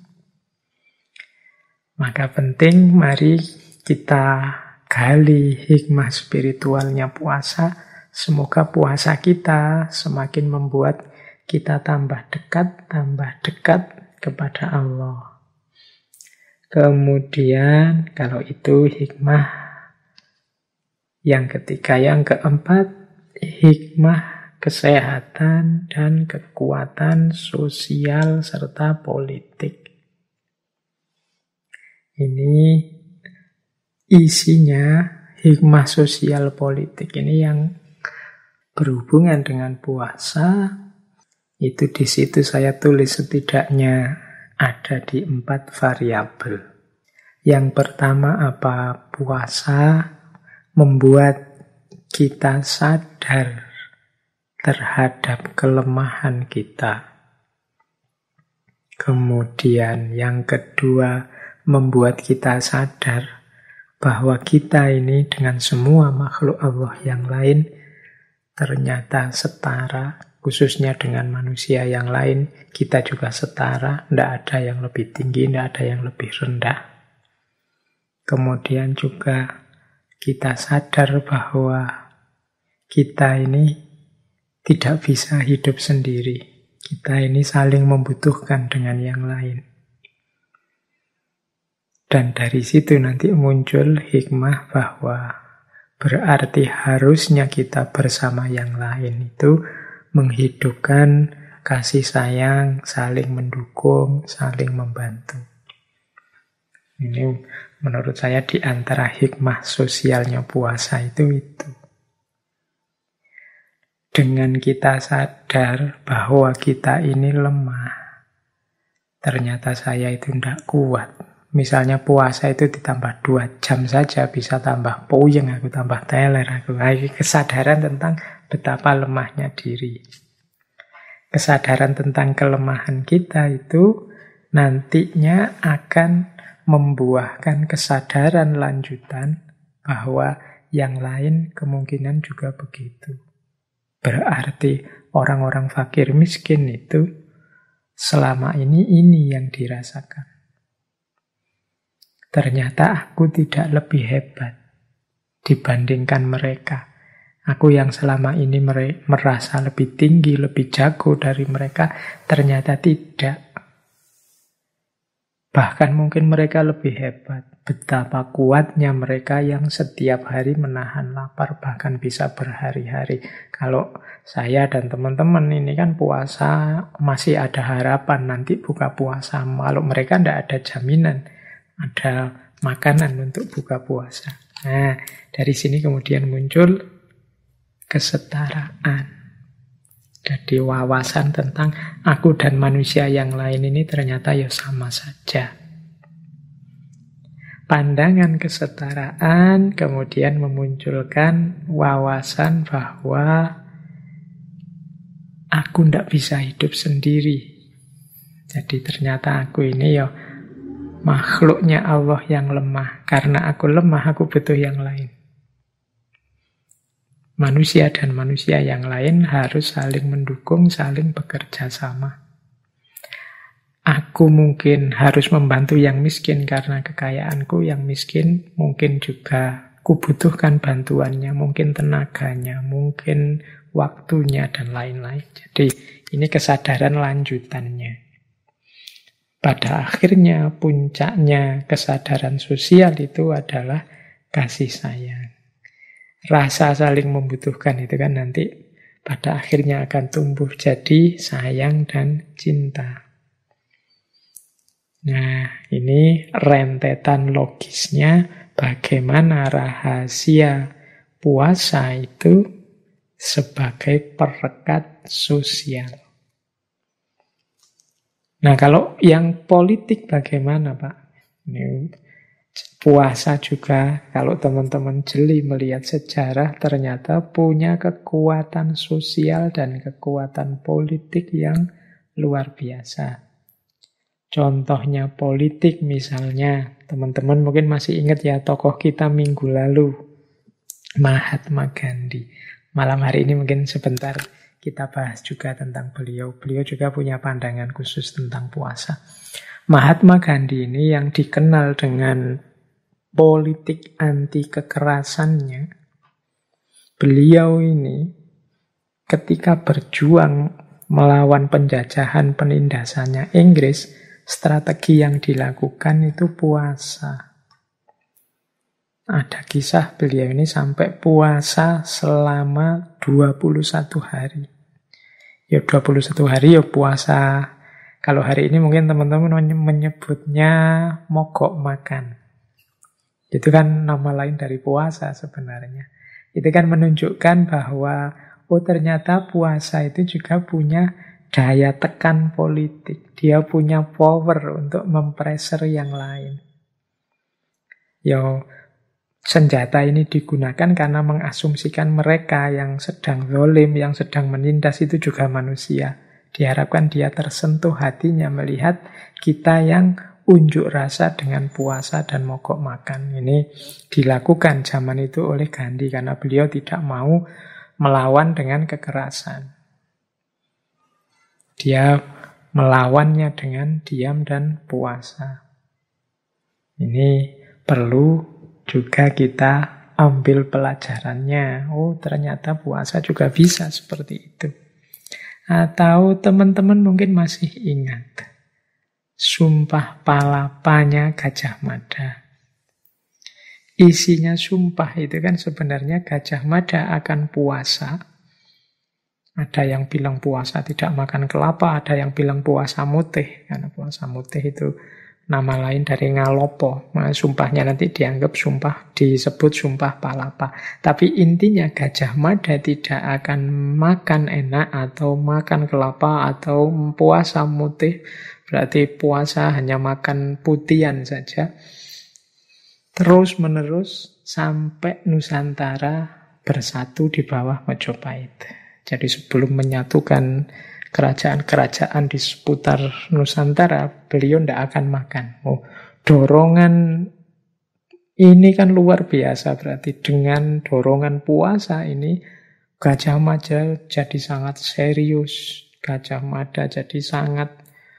Maka penting mari kita gali hikmah spiritualnya puasa. Semoga puasa kita semakin membuat kita tambah dekat kepada Allah. Kemudian kalau itu hikmah yang ketiga, yang keempat hikmah kesehatan dan kekuatan sosial serta politik. Ini isinya hikmah sosial politik ini yang berhubungan dengan puasa. Itu di situ saya tulis setidaknya ada di 4 variabel. Yang pertama apa? Puasa membuat kita sadar terhadap kelemahan kita. Kemudian yang kedua, membuat kita sadar bahwa kita ini dengan semua makhluk Allah yang lain ternyata setara. Khususnya dengan manusia yang lain, kita juga setara, tidak ada yang lebih tinggi, tidak ada yang lebih rendah. Kemudian juga kita sadar bahwa kita ini tidak bisa hidup sendiri. Kita ini saling membutuhkan dengan yang lain. Dan dari situ nanti muncul hikmah bahwa berarti harusnya kita bersama yang lain itu menghidupkan kasih sayang, saling mendukung, saling membantu. Ini menurut saya di antara hikmah sosialnya puasa itu. Dengan kita sadar bahwa kita ini lemah, ternyata saya itu tidak kuat. Misalnya puasa itu ditambah 2 jam saja bisa tambah puyeng aku, tambah teler aku. Kesadaran tentang betapa lemahnya diri. Kesadaran tentang kelemahan kita itu nantinya akan membuahkan kesadaran lanjutan bahwa yang lain kemungkinan juga begitu. Berarti orang-orang fakir miskin itu selama ini yang dirasakan. ternyata aku tidak lebih hebat dibandingkan mereka. Aku yang selama ini merasa lebih tinggi, lebih jago dari mereka, ternyata tidak. Bahkan mungkin mereka lebih hebat. Betapa kuatnya mereka yang setiap hari menahan lapar, bahkan bisa berhari-hari. Kalau saya dan teman-teman ini kan puasa, masih ada harapan nanti buka puasa. Kalau mereka tidak ada jaminan, ada makanan untuk buka puasa. Nah, dari sini kemudian muncul kesetaraan. Jadi wawasan tentang aku dan manusia yang lain ini ternyata ya sama saja. Pandangan kesetaraan kemudian memunculkan wawasan bahwa aku tidak bisa hidup sendiri. Jadi ternyata aku ini ya makhluknya Allah yang lemah. Karena aku lemah, aku butuh yang lain. Manusia dan manusia yang lain harus saling mendukung, saling bekerja sama. Aku mungkin harus membantu yang miskin karena kekayaanku yang miskin. Mungkin juga kubutuhkan bantuannya, mungkin tenaganya, mungkin waktunya, dan lain-lain. Jadi ini kesadaran lanjutannya. Pada akhirnya, puncaknya kesadaran sosial itu adalah kasih sayang. Rasa saling membutuhkan itu kan nanti pada akhirnya akan tumbuh jadi sayang dan cinta. Nah, ini rentetan logisnya bagaimana rahasia puasa itu sebagai perekat sosial. Nah, kalau yang politik bagaimana, Pak? Ini puasa juga, kalau teman-teman jeli melihat sejarah, ternyata punya kekuatan sosial dan kekuatan politik yang luar biasa. Contohnya politik misalnya, teman-teman mungkin masih ingat ya tokoh kita minggu lalu, Mahatma Gandhi. Malam hari ini mungkin sebentar kita bahas juga tentang beliau. Beliau juga punya pandangan khusus tentang puasa. Mahatma Gandhi ini yang dikenal dengan politik anti kekerasannya, beliau ini ketika berjuang melawan penjajahan penindasannya Inggris, strategi yang dilakukan itu puasa. Ada kisah beliau ini sampai puasa selama 21 hari. Ya 21 hari ya puasa. Kalau hari ini mungkin teman-teman menyebutnya mogok makan. Itu kan nama lain dari puasa sebenarnya. Itu kan menunjukkan bahwa ternyata puasa itu juga punya daya tekan politik. Dia punya power untuk mempressure yang lain. Senjata ini digunakan karena mengasumsikan mereka yang sedang zalim, yang sedang menindas itu juga manusia. Diharapkan dia tersentuh hatinya melihat kita yang unjuk rasa dengan puasa dan mogok makan. Ini dilakukan zaman itu oleh Gandhi karena beliau tidak mau melawan dengan kekerasan. Dia melawannya dengan diam dan puasa. Ini perlu juga kita ambil pelajarannya. Ternyata puasa juga bisa seperti itu. Atau teman-teman mungkin masih ingat Sumpah Palapanya Gajah Mada. Isinya sumpah itu kan sebenarnya Gajah Mada akan puasa. Ada yang bilang puasa tidak makan kelapa, ada yang bilang puasa mutih. Karena puasa mutih itu nama lain dari ngalopo. Sumpahnya nanti dianggap sumpah, disebut sumpah palapa. Tapi intinya Gajah Mada tidak akan makan enak atau makan kelapa atau puasa mutih. Berarti puasa hanya makan putihan saja. Terus menerus sampai Nusantara bersatu di bawah Majapahit. Jadi sebelum menyatukan kerajaan-kerajaan di seputar Nusantara, beliau tidak akan makan. Dorongan ini kan luar biasa berarti. Dengan dorongan puasa ini, Gajah Mada jadi sangat serius. Gajah Mada jadi sangat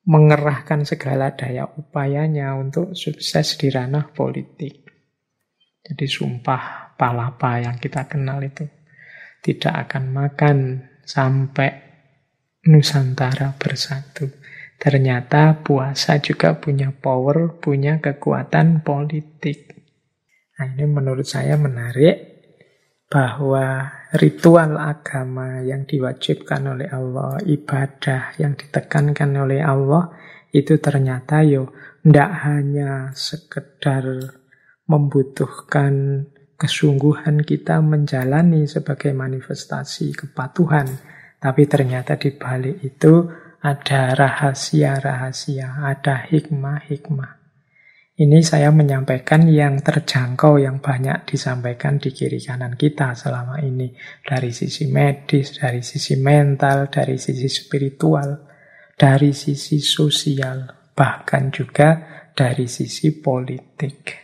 mengerahkan segala daya upayanya untuk sukses di ranah politik. Jadi sumpah palapa yang kita kenal itu, tidak akan makan sampai Nusantara bersatu. Ternyata puasa juga punya power, punya kekuatan politik. Nah, ini menurut saya menarik, bahwa ritual agama yang diwajibkan oleh Allah, ibadah yang ditekankan oleh Allah, itu ternyata tidak hanya sekedar membutuhkan kesungguhan kita menjalani sebagai manifestasi kepatuhan, tapi ternyata di balik itu ada rahasia-rahasia, ada hikmah-hikmah. Ini saya menyampaikan yang terjangkau, yang banyak disampaikan di kiri kanan kita selama ini. Dari sisi medis, dari sisi mental, dari sisi spiritual, dari sisi sosial, bahkan juga dari sisi politik.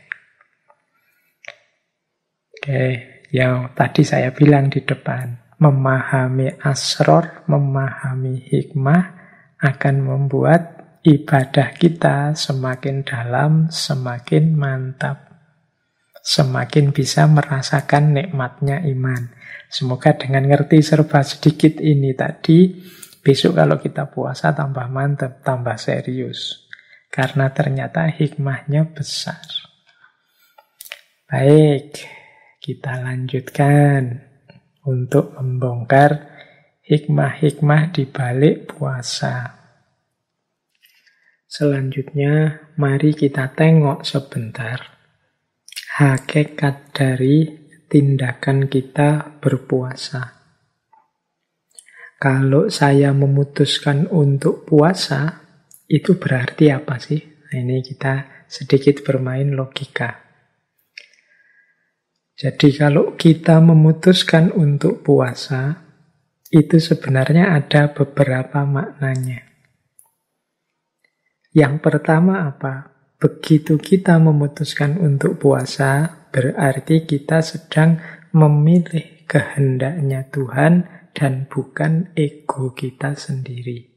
Oke, yang tadi saya bilang di depan, memahami asror, memahami hikmah akan membuat ibadah kita semakin dalam, semakin mantap, semakin bisa merasakan nikmatnya iman. Semoga dengan ngerti serba sedikit ini tadi, besok kalau kita puasa tambah mantap, tambah serius. Karena ternyata hikmahnya besar. Baik, kita lanjutkan untuk membongkar hikmah-hikmah di balik puasa. Selanjutnya, mari kita tengok sebentar hakikat dari tindakan kita berpuasa. Kalau saya memutuskan untuk puasa, itu berarti apa sih? Nah, ini kita sedikit bermain logika. Jadi kalau kita memutuskan untuk puasa, itu sebenarnya ada beberapa maknanya. Yang pertama apa? Begitu kita memutuskan untuk puasa, berarti kita sedang memilih kehendaknya Tuhan dan bukan ego kita sendiri.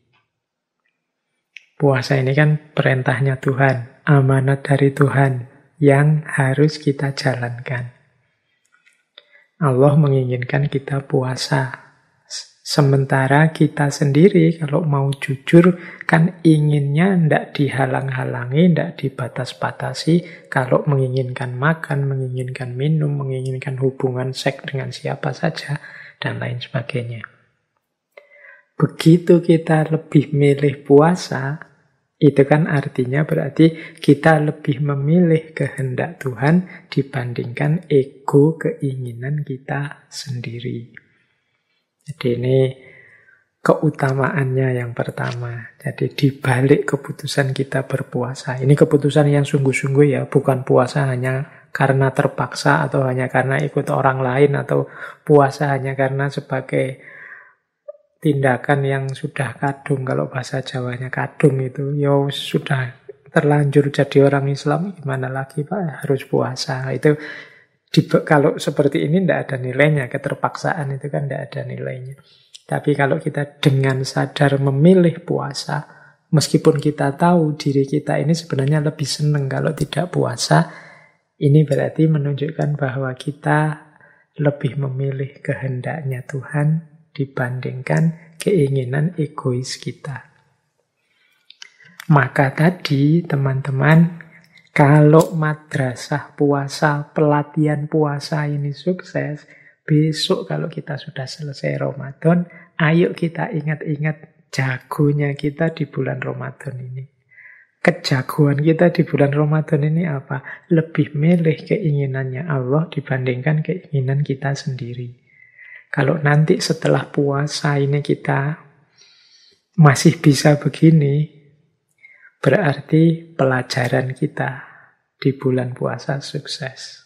Puasa ini kan perintahnya Tuhan, amanat dari Tuhan yang harus kita jalankan. Allah menginginkan kita puasa. Sementara kita sendiri kalau mau jujur kan inginnya tidak dihalang-halangi, tidak dibatas-batasi. Kalau menginginkan makan, menginginkan minum, menginginkan hubungan seks dengan siapa saja, dan lain sebagainya. Begitu kita lebih milih puasa, itu kan artinya berarti kita lebih memilih kehendak Tuhan dibandingkan ego keinginan kita sendiri. Jadi ini keutamaannya yang pertama. Jadi dibalik keputusan kita berpuasa. Ini keputusan yang sungguh-sungguh ya, bukan puasa hanya karena terpaksa atau hanya karena ikut orang lain atau puasa hanya karena sebagai tindakan yang sudah kadung. Kalau bahasa Jawanya kadung itu, ya sudah terlanjur jadi orang Islam, gimana lagi Pak, harus puasa. Itu kalau seperti ini tidak ada nilainya, keterpaksaan itu kan tidak ada nilainya. Tapi kalau kita dengan sadar memilih puasa, meskipun kita tahu diri kita ini sebenarnya lebih senang kalau tidak puasa, ini berarti menunjukkan bahwa kita lebih memilih kehendaknya Tuhan dibandingkan keinginan egois kita. Maka tadi teman-teman, kalau madrasah puasa, pelatihan puasa ini sukses, besok kalau kita sudah selesai Ramadan, ayo kita ingat-ingat jagonya kita di bulan Ramadan ini. Kejagoan kita di bulan Ramadan ini apa? Lebih milih keinginannya Allah dibandingkan keinginan kita sendiri. Kalau nanti setelah puasa ini kita masih bisa begini, berarti pelajaran kita di bulan puasa sukses.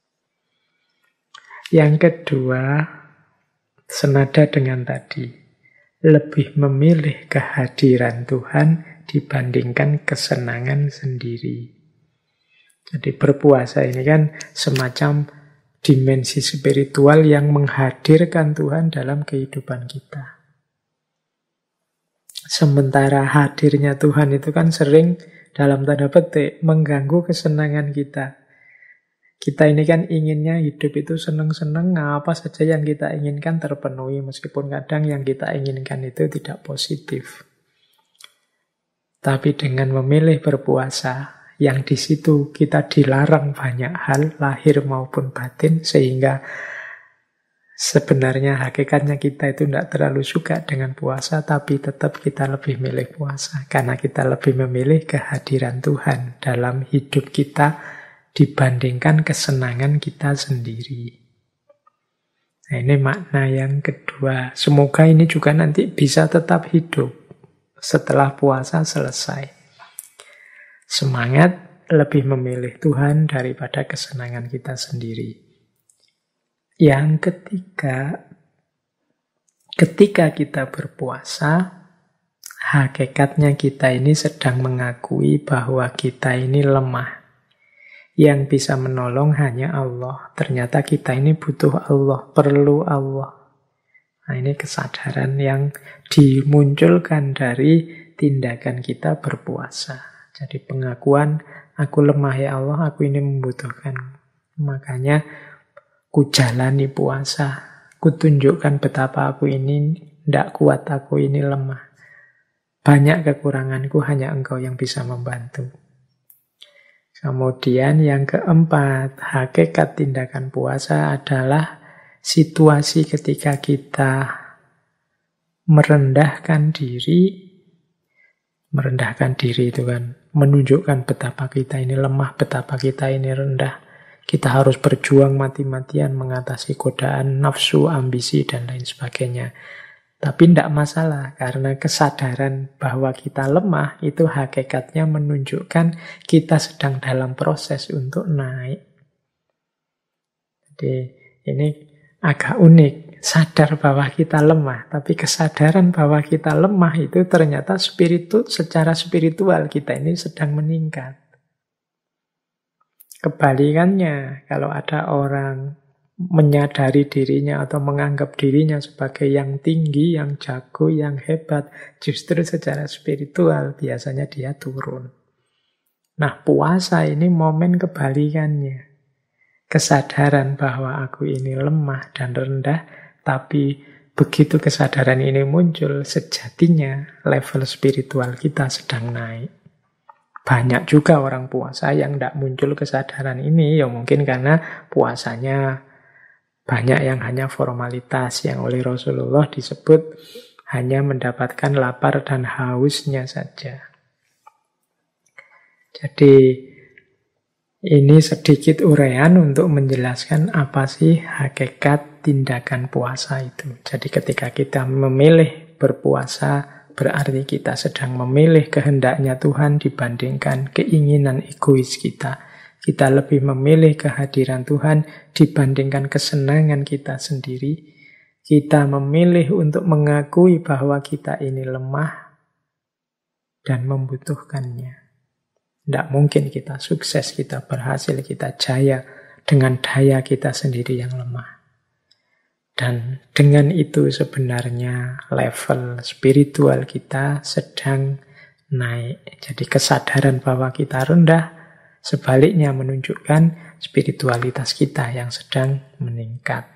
Yang kedua, senada dengan tadi, lebih memilih kehadiran Tuhan dibandingkan kesenangan sendiri. Jadi berpuasa ini kan semacam dimensi spiritual yang menghadirkan Tuhan dalam kehidupan kita. Sementara hadirnya Tuhan itu kan sering dalam tanda petik mengganggu kesenangan kita. Kita ini kan inginnya hidup itu seneng-seneng, apa saja yang kita inginkan terpenuhi, meskipun kadang yang kita inginkan itu tidak positif. Tapi dengan memilih berpuasa, yang di situ kita dilarang banyak hal, lahir maupun batin, sehingga sebenarnya hakikatnya kita itu tidak terlalu suka dengan puasa, tapi tetap kita lebih milih puasa. Karena kita lebih memilih kehadiran Tuhan dalam hidup kita dibandingkan kesenangan kita sendiri. Nah, ini makna yang kedua. Semoga ini juga nanti bisa tetap hidup setelah puasa selesai. Semangat lebih memilih Tuhan daripada kesenangan kita sendiri. Yang ketiga, ketika kita berpuasa, hakikatnya kita ini sedang mengakui bahwa kita ini lemah. Yang bisa menolong hanya Allah. Ternyata kita ini butuh Allah, perlu Allah. Nah, ini kesadaran yang dimunculkan dari tindakan kita berpuasa. Jadi pengakuan, aku lemah ya Allah, aku ini membutuhkan. Makanya ku jalani puasa, ku tunjukkan betapa aku ini tidak kuat, aku ini lemah. Banyak kekuranganku, hanya Engkau yang bisa membantu. Kemudian yang keempat, hakikat tindakan puasa adalah situasi ketika kita merendahkan diri. Merendahkan diri itu kan menunjukkan betapa kita ini lemah, betapa kita ini rendah. Kita harus berjuang mati-matian mengatasi godaan nafsu, ambisi, dan lain sebagainya. Tapi tidak masalah, karena kesadaran bahwa kita lemah itu hakikatnya menunjukkan kita sedang dalam proses untuk naik. Jadi ini agak unik, sadar bahwa kita lemah, tapi kesadaran bahwa kita lemah itu ternyata secara spiritual kita ini sedang meningkat. Kebalikannya, kalau ada orang menyadari dirinya atau menganggap dirinya sebagai yang tinggi, yang jago, yang hebat, justru secara spiritual biasanya dia turun. Nah, puasa ini momen kebalikannya. Kesadaran bahwa aku ini lemah dan rendah, tapi begitu kesadaran ini muncul, sejatinya level spiritual kita sedang naik. Banyak juga orang puasa yang tidak muncul kesadaran ini, ya mungkin karena puasanya banyak yang hanya formalitas, yang oleh Rasulullah disebut hanya mendapatkan lapar dan hausnya saja. Jadi ini sedikit uraian untuk menjelaskan apa sih hakikat tindakan puasa itu. Jadi ketika kita memilih berpuasa, berarti kita sedang memilih kehendaknya Tuhan dibandingkan keinginan egois kita. Kita lebih memilih kehadiran Tuhan dibandingkan kesenangan kita sendiri. Kita memilih untuk mengakui bahwa kita ini lemah dan membutuhkannya. Tidak mungkin kita sukses, kita berhasil, kita jaya dengan daya kita sendiri yang lemah. Dan dengan itu sebenarnya level spiritual kita sedang naik. Jadi kesadaran bahwa kita rendah, sebaliknya menunjukkan spiritualitas kita yang sedang meningkat.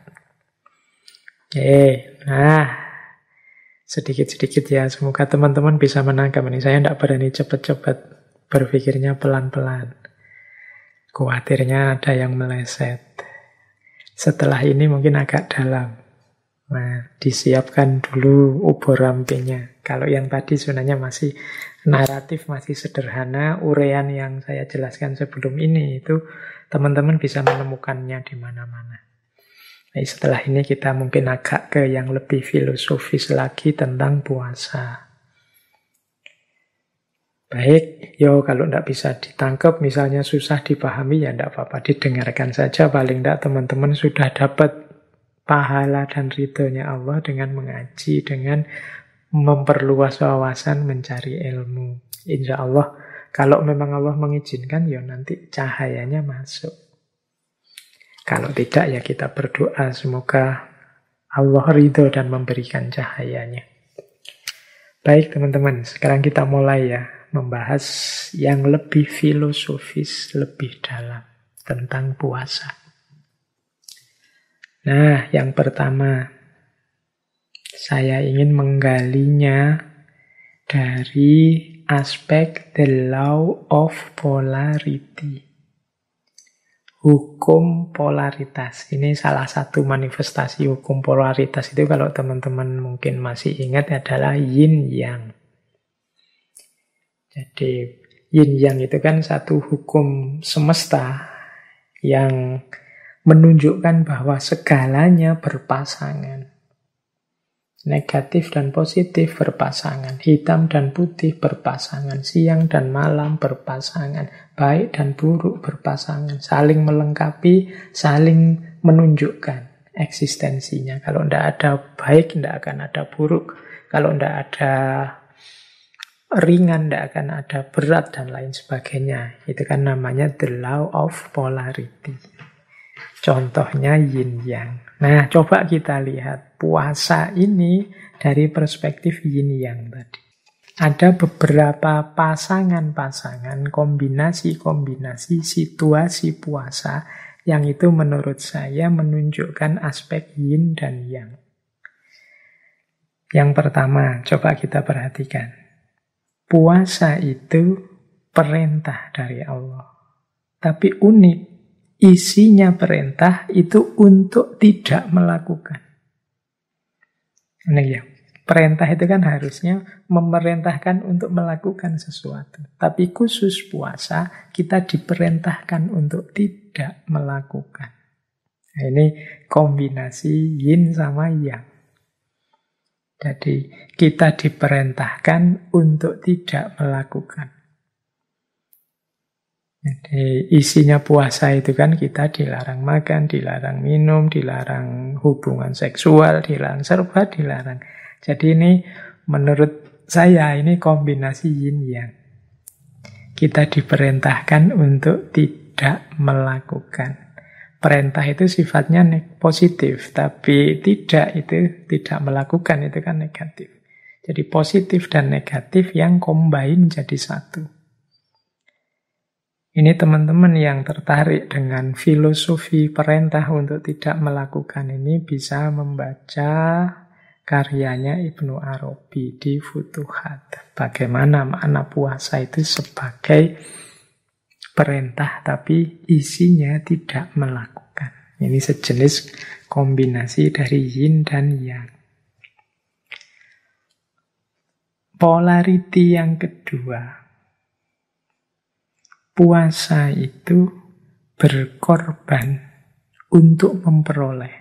Oke, nah sedikit-sedikit ya, semoga teman-teman bisa menangkap ini. Saya tidak berani cepat-cepat, berpikirnya pelan-pelan. Khawatirnya ada yang meleset. Setelah ini mungkin agak dalam. Nah, disiapkan dulu ubur rampingnya. Kalau yang tadi sebenarnya masih naratif, masih sederhana, uraian yang saya jelaskan sebelum ini itu teman-teman bisa menemukannya di mana-mana. Nah, setelah ini kita mungkin agak ke yang lebih filosofis lagi tentang puasa. Baik, kalau tidak bisa ditangkap, misalnya susah dipahami, ya tidak apa-apa, didengarkan saja. Paling tidak teman-teman sudah dapat pahala dan ridhonya Allah dengan mengaji, dengan memperluas wawasan, mencari ilmu. Insya Allah, kalau memang Allah mengizinkan, ya nanti cahayanya masuk. Kalau tidak, ya kita berdoa semoga Allah ridho dan memberikan cahayanya. Baik teman-teman, sekarang kita mulai ya membahas yang lebih filosofis, lebih dalam tentang puasa. Nah, yang pertama, saya ingin menggalinya dari aspek the law of polarity. Hukum polaritas. Ini salah satu manifestasi hukum polaritas itu kalau teman-teman mungkin masih ingat adalah yin yang. Jadi yin yang itu kan satu hukum semesta yang menunjukkan bahwa segalanya berpasangan. Negatif dan positif berpasangan, hitam dan putih berpasangan, siang dan malam berpasangan, baik dan buruk berpasangan, saling melengkapi, saling menunjukkan eksistensinya. Kalau tidak ada baik, tidak akan ada buruk. Kalau tidak ada ringan, tidak akan ada berat, dan lain sebagainya. Itu kan namanya the law of polarity. Contohnya yin yang. Nah, coba kita lihat puasa ini dari perspektif yin yang tadi. Ada beberapa pasangan-pasangan, kombinasi-kombinasi situasi puasa yang itu menurut saya menunjukkan aspek yin dan yang. Yang pertama, coba kita perhatikan. Puasa itu perintah dari Allah. Tapi unik, isinya perintah itu untuk tidak melakukan. Ini ya, perintah itu kan harusnya memerintahkan untuk melakukan sesuatu. Tapi khusus puasa, kita diperintahkan untuk tidak melakukan. Nah, ini kombinasi yin sama yang. Jadi kita diperintahkan untuk tidak melakukan. Jadi isinya puasa itu kan kita dilarang makan, dilarang minum, dilarang hubungan seksual, dilarang serba dilarang. Jadi ini menurut saya ini kombinasi yin yang. Kita diperintahkan untuk tidak melakukan. Perintah itu sifatnya positif, tapi tidak melakukan itu kan negatif. Jadi positif dan negatif yang combine jadi satu. Ini teman-teman yang tertarik dengan filosofi perintah untuk tidak melakukan ini bisa membaca karyanya Ibnu Arabi di Futuhat. Bagaimana makna puasa itu sebagai perintah tapi isinya tidak melakukan. Ini sejenis kombinasi dari yin dan yang. Polarity yang kedua. Puasa itu berkorban untuk memperoleh.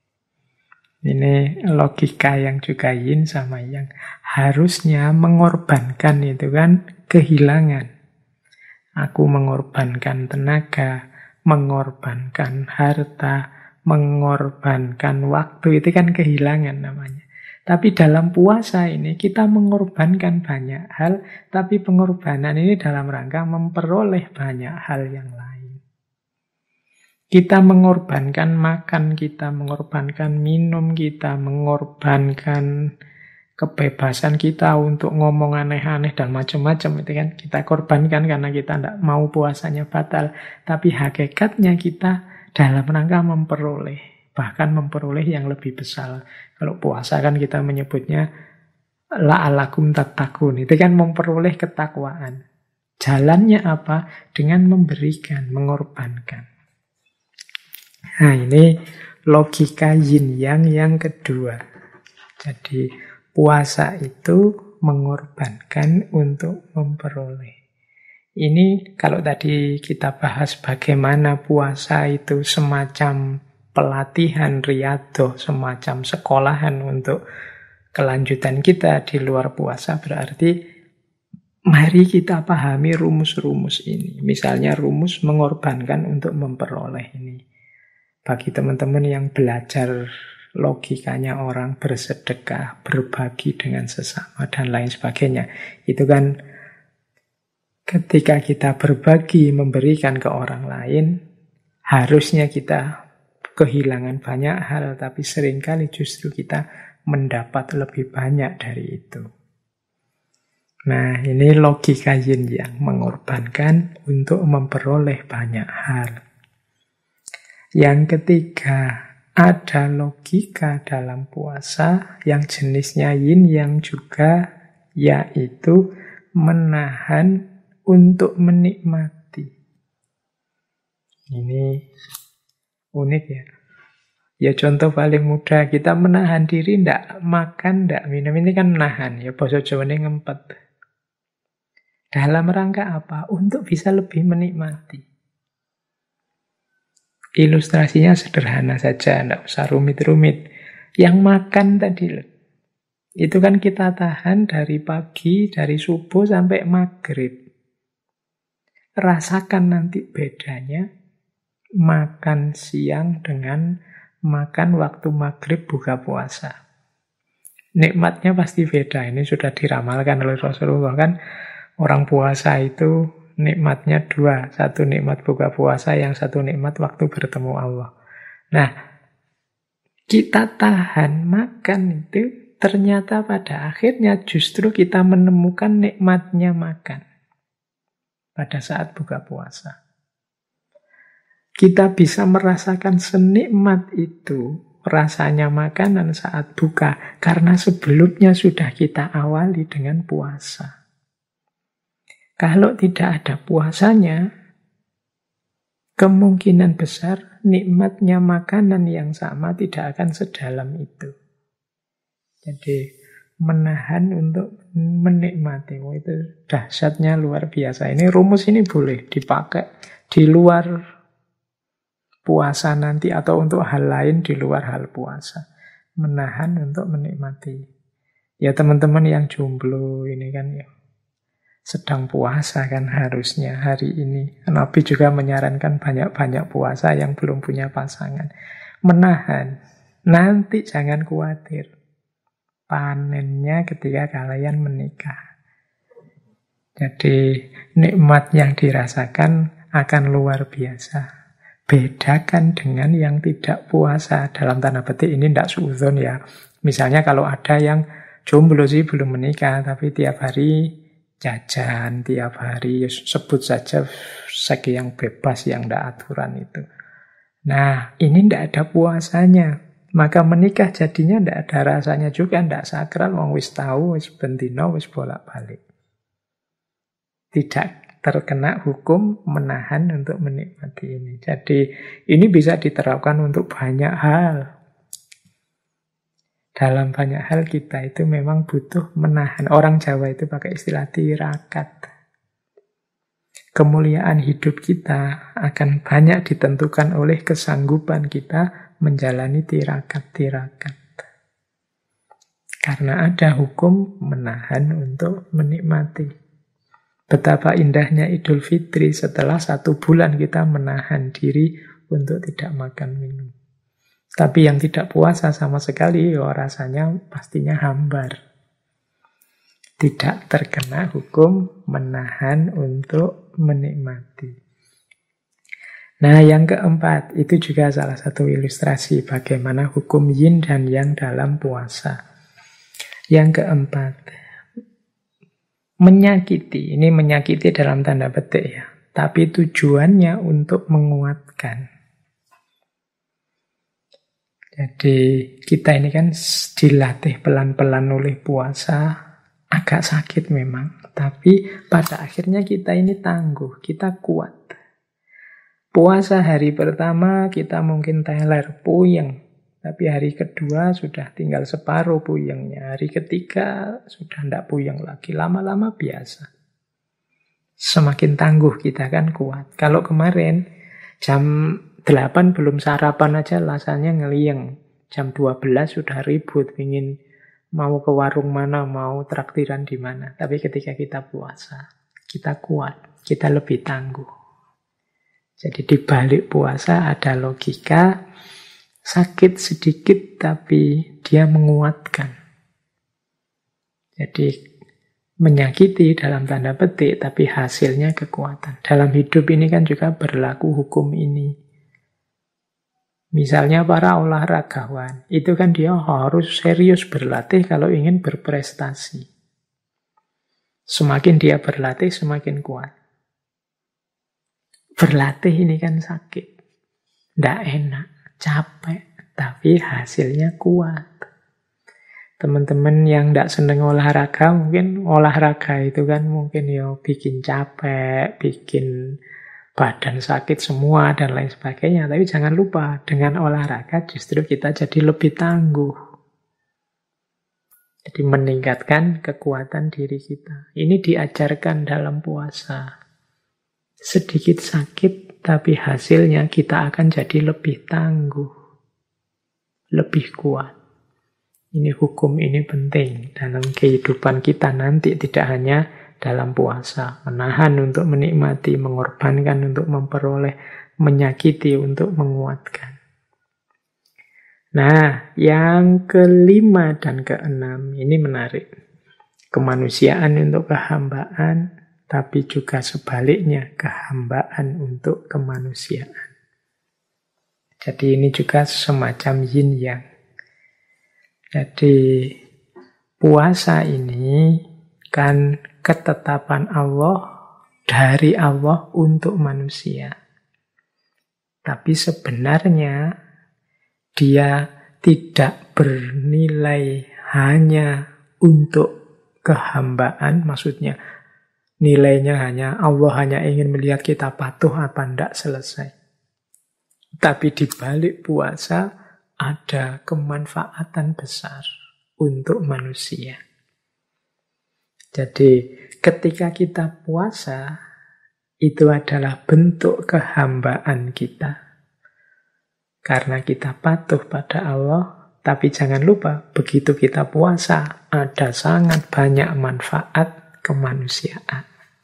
Ini logika yang juga yin sama yang. Harusnya mengorbankan itu kan kehilangan. Aku mengorbankan tenaga, mengorbankan harta, mengorbankan waktu. Itu kan kehilangan namanya. Tapi dalam puasa ini kita mengorbankan banyak hal, tapi pengorbanan ini dalam rangka memperoleh banyak hal yang lain. Kita mengorbankan makan, kita mengorbankan minum, kita mengorbankan kebebasan kita untuk ngomong aneh-aneh dan macam-macam. Itu kan kita korbankan karena kita tidak mau puasanya batal. Tapi hakikatnya kita dalam rangka memperoleh. Bahkan memperoleh yang lebih besar. Kalau puasa kan kita menyebutnya la'alakum tattaqun. Itu kan memperoleh ketakwaan. Jalannya apa? Dengan memberikan, mengorbankan. Nah ini logika yin yang kedua. Jadi puasa itu mengorbankan untuk memperoleh. Ini kalau tadi kita bahas bagaimana puasa itu semacam pelatihan riyadhah, semacam sekolahan untuk kelanjutan kita di luar puasa, berarti mari kita pahami rumus-rumus ini. Misalnya rumus mengorbankan untuk memperoleh ini. Bagi teman-teman yang belajar logikanya orang bersedekah, berbagi dengan sesama, dan lain sebagainya. Itu kan ketika kita berbagi, memberikan ke orang lain, harusnya kita kehilangan banyak hal, tapi seringkali justru kita mendapat lebih banyak dari itu. Nah, ini logika yin yang mengorbankan untuk memperoleh banyak hal. Yang ketiga, ada logika dalam puasa yang jenisnya yin yang juga, yaitu menahan untuk menikmati. Ini unik ya. Ya contoh paling mudah, kita menahan diri ndak makan, ndak minum, ini kan menahan. Ya basa Jawane ngempet. Dalam rangka apa? Untuk bisa lebih menikmati. Ilustrasinya sederhana saja, ndak usah rumit-rumit. Yang makan tadi loh, itu kan kita tahan dari pagi, dari subuh sampai maghrib. Rasakan nanti bedanya makan siang dengan makan waktu maghrib buka puasa. Nikmatnya pasti beda. Ini sudah diramalkan oleh Rasulullah kan. Orang puasa itu nikmatnya dua. Satu nikmat buka puasa, yang satu nikmat waktu bertemu Allah. Nah, kita tahan makan itu ternyata pada akhirnya justru kita menemukan nikmatnya makan pada saat buka puasa. Kita bisa merasakan senikmat itu rasanya makanan saat buka karena sebelumnya sudah kita awali dengan puasa. Kalau tidak ada puasanya, kemungkinan besar nikmatnya makanan yang sama tidak akan sedalam itu. Jadi menahan untuk menikmati, itu dahsyatnya luar biasa. Ini rumus ini boleh dipakai di luar puasa nanti atau untuk hal lain di luar hal puasa. Menahan untuk menikmati. Ya teman-teman yang jomblo ini kan ya sedang puasa kan harusnya hari ini. Nabi juga menyarankan banyak-banyak puasa yang belum punya pasangan. Menahan. Nanti jangan khawatir. Panennya ketika kalian menikah. Jadi nikmat yang dirasakan akan luar biasa. Bedakan dengan yang tidak puasa. Dalam tanda petik ini tidak suudzon ya. Misalnya kalau ada yang jomblo sih belum menikah, tapi tiap hari jajan, tiap hari sebut saja seks yang bebas, yang tidak aturan itu. Nah, ini tidak ada puasanya. Maka menikah jadinya tidak ada rasanya juga, tidak sakral, wong wis tahu, wis bendino, wis bolak-balik. Tidak terkena hukum menahan untuk menikmati ini. Jadi ini bisa diterapkan untuk banyak hal. Dalam banyak hal kita itu memang butuh menahan. Orang Jawa itu pakai istilah tirakat. Kemuliaan hidup kita akan banyak ditentukan oleh kesanggupan kita menjalani tirakat-tirakat. Karena ada hukum menahan untuk menikmati. Betapa indahnya Idul Fitri setelah 1 bulan kita menahan diri untuk tidak makan minum. Tapi yang tidak puasa sama sekali, ya rasanya pastinya hambar. Tidak terkena hukum menahan untuk menikmati. Nah, yang keempat, itu juga salah satu ilustrasi bagaimana hukum yin dan yang dalam puasa. Yang keempat, menyakiti. Ini menyakiti dalam tanda petik ya. Tapi tujuannya untuk menguatkan. Jadi kita ini kan dilatih pelan-pelan oleh puasa. Agak sakit memang. Tapi pada akhirnya kita ini tangguh. Kita kuat. Puasa hari pertama kita mungkin teler, puyeng. Tapi hari kedua sudah tinggal separuh puyengnya. Hari ketiga sudah tidak puyeng lagi. Lama-lama biasa. Semakin tangguh kita kan kuat. Kalau kemarin jam 8 belum sarapan aja rasanya ngelieng. Jam 12 sudah ribut. Ingin mau ke warung mana, mau traktiran di mana. Tapi ketika kita puasa, kita kuat. Kita lebih tangguh. Jadi di balik puasa ada logika. Sakit sedikit tapi dia menguatkan. Jadi menyakiti dalam tanda petik tapi hasilnya kekuatan. Dalam hidup ini kan juga berlaku hukum ini. Misalnya para olahragawan, itu kan dia harus serius berlatih kalau ingin berprestasi. Semakin dia berlatih, semakin kuat. Berlatih ini kan sakit. Nggak enak, capek, tapi hasilnya kuat. Teman-teman yang nggak seneng olahraga, mungkin olahraga itu kan mungkin ya bikin capek, bikin badan sakit semua, dan lain sebagainya. Tapi jangan lupa, dengan olahraga justru kita jadi lebih tangguh. Jadi meningkatkan kekuatan diri kita. Ini diajarkan dalam puasa. Sedikit sakit, tapi hasilnya kita akan jadi lebih tangguh, lebih kuat. Ini hukum, ini penting dalam kehidupan kita nanti, tidak hanya dalam puasa. Menahan untuk menikmati, mengorbankan untuk memperoleh, menyakiti untuk menguatkan. Nah, yang kelima dan keenam, ini menarik. Kemanusiaan untuk kehambaan, tapi juga sebaliknya, kehambaan untuk kemanusiaan. Jadi ini juga semacam yin yang. Jadi puasa ini kan ketetapan Allah, dari Allah untuk manusia. Tapi sebenarnya dia tidak bernilai hanya untuk kehambaan, maksudnya nilainya hanya Allah hanya ingin melihat kita patuh apa enggak, selesai. Tapi di balik puasa ada kemanfaatan besar untuk manusia. Jadi ketika kita puasa, itu adalah bentuk kehambaan kita. Karena kita patuh pada Allah, tapi jangan lupa, begitu kita puasa, ada sangat banyak manfaat kemanusiaan.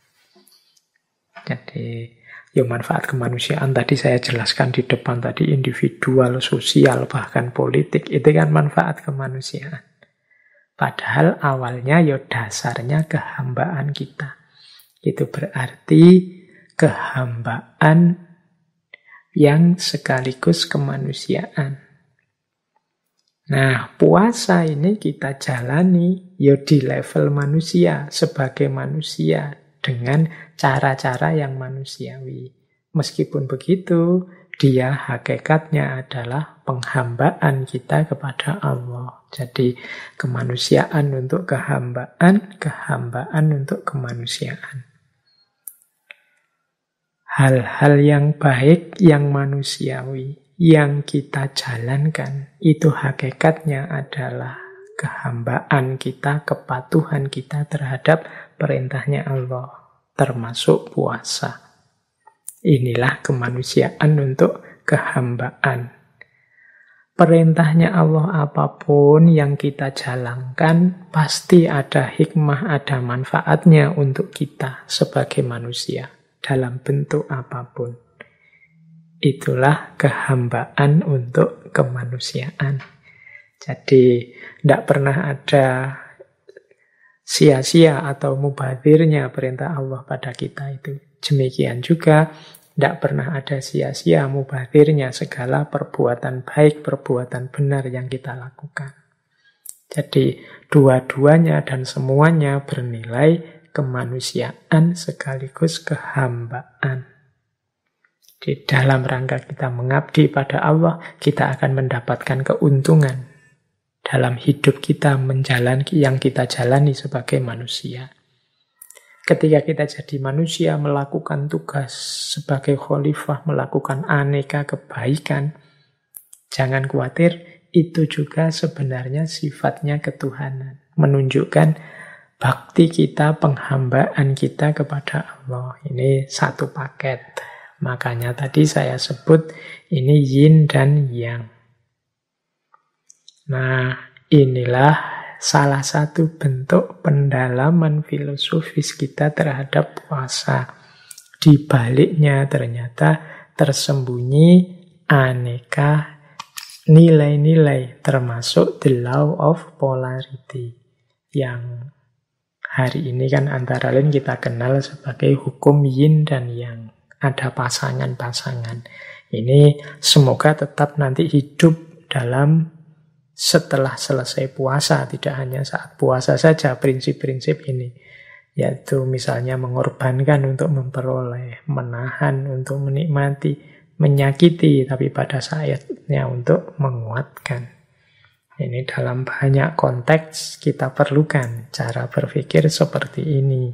Jadi ya manfaat kemanusiaan tadi saya jelaskan di depan tadi, individual, sosial, bahkan politik, itu kan manfaat kemanusiaan. Padahal awalnya ya dasarnya kehambaan kita. Itu berarti kehambaan yang sekaligus kemanusiaan. Nah, puasa ini kita jalani ya di level manusia, sebagai manusia, dengan cara-cara yang manusiawi. Meskipun begitu, dia hakikatnya adalah penghambaan kita kepada Allah. Jadi kemanusiaan untuk kehambaan, kehambaan untuk kemanusiaan. Hal-hal yang baik, yang manusiawi, yang kita jalankan, itu hakikatnya adalah kehambaan kita, kepatuhan kita terhadap perintahnya Allah, termasuk puasa. Inilah kemanusiaan untuk kehambaan. Perintahnya Allah apapun yang kita jalankan, pasti ada hikmah, ada manfaatnya untuk kita sebagai manusia, dalam bentuk apapun. Itulah kehambaan untuk kemanusiaan. Jadi, tidak pernah ada sia-sia atau mubadzirnya perintah Allah pada kita itu. Demikian juga, tidak pernah ada sia-sia mubadzirnya segala perbuatan baik, perbuatan benar yang kita lakukan. Jadi, dua-duanya dan semuanya bernilai kemanusiaan sekaligus kehambaan. Di dalam rangka kita mengabdi pada Allah, kita akan mendapatkan keuntungan dalam hidup kita menjalani yang kita jalani sebagai manusia. Ketika kita jadi manusia, melakukan tugas sebagai khalifah, melakukan aneka kebaikan, jangan khawatir, itu juga sebenarnya sifatnya ketuhanan. Menunjukkan bakti kita, penghambaan kita kepada Allah. Ini satu paket. Makanya tadi saya sebut ini yin dan yang. Nah, inilah salah satu bentuk pendalaman filosofis kita terhadap puasa. Di baliknya ternyata tersembunyi aneka nilai-nilai, termasuk the law of polarity, yang hari ini kan antara lain kita kenal sebagai hukum yin dan yang. Ada pasangan-pasangan. Ini semoga tetap nanti hidup dalam setelah selesai puasa, tidak hanya saat puasa saja prinsip-prinsip ini. yaitu misalnya mengorbankan untuk memperoleh, menahan untuk menikmati, menyakiti, tapi pada saatnya untuk menguatkan. Ini dalam banyak konteks kita perlukan cara berpikir seperti ini.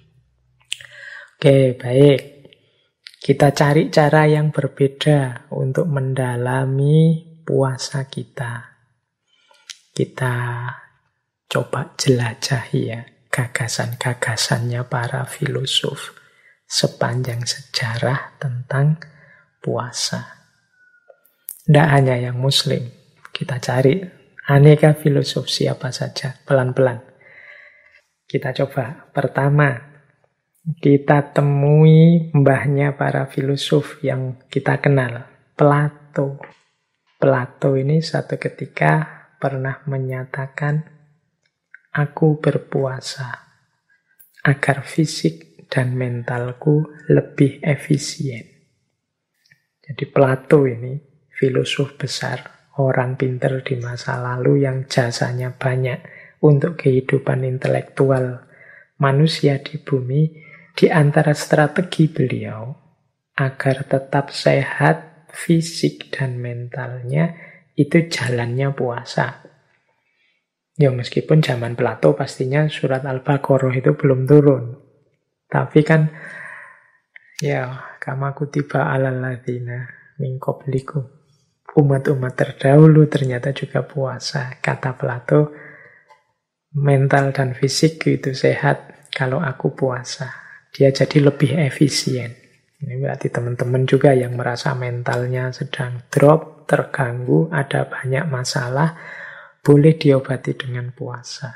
Oke, baik. Kita cari cara yang berbeda untuk mendalami puasa kita. Kita coba jelajahi ya gagasan-gagasannya para filosof sepanjang sejarah tentang puasa. Tidak hanya yang muslim, kita cari aneka filosof siapa saja, pelan-pelan. Kita coba. Pertama, kita temui mbahnya para filosof yang kita kenal, Plato. Plato ini satu ketika pernah menyatakan, aku berpuasa agar fisik dan mentalku lebih efisien. Jadi Plato ini filosof besar, orang pinter di masa lalu yang jasanya banyak untuk kehidupan intelektual manusia di bumi. Di antara strategi beliau agar tetap sehat fisik dan mentalnya, itu jalannya puasa. Ya meskipun zaman Plato pastinya surat Al-Baqarah itu belum turun. Tapi kan ya kama kutiba alal ladzina min qablikum. Umat-umat terdahulu ternyata juga puasa. Kata Plato, mental dan fisik itu sehat kalau aku puasa. Dia jadi lebih efisien. Ini berarti teman-teman juga yang merasa mentalnya sedang drop, terganggu, ada banyak masalah, boleh diobati dengan puasa.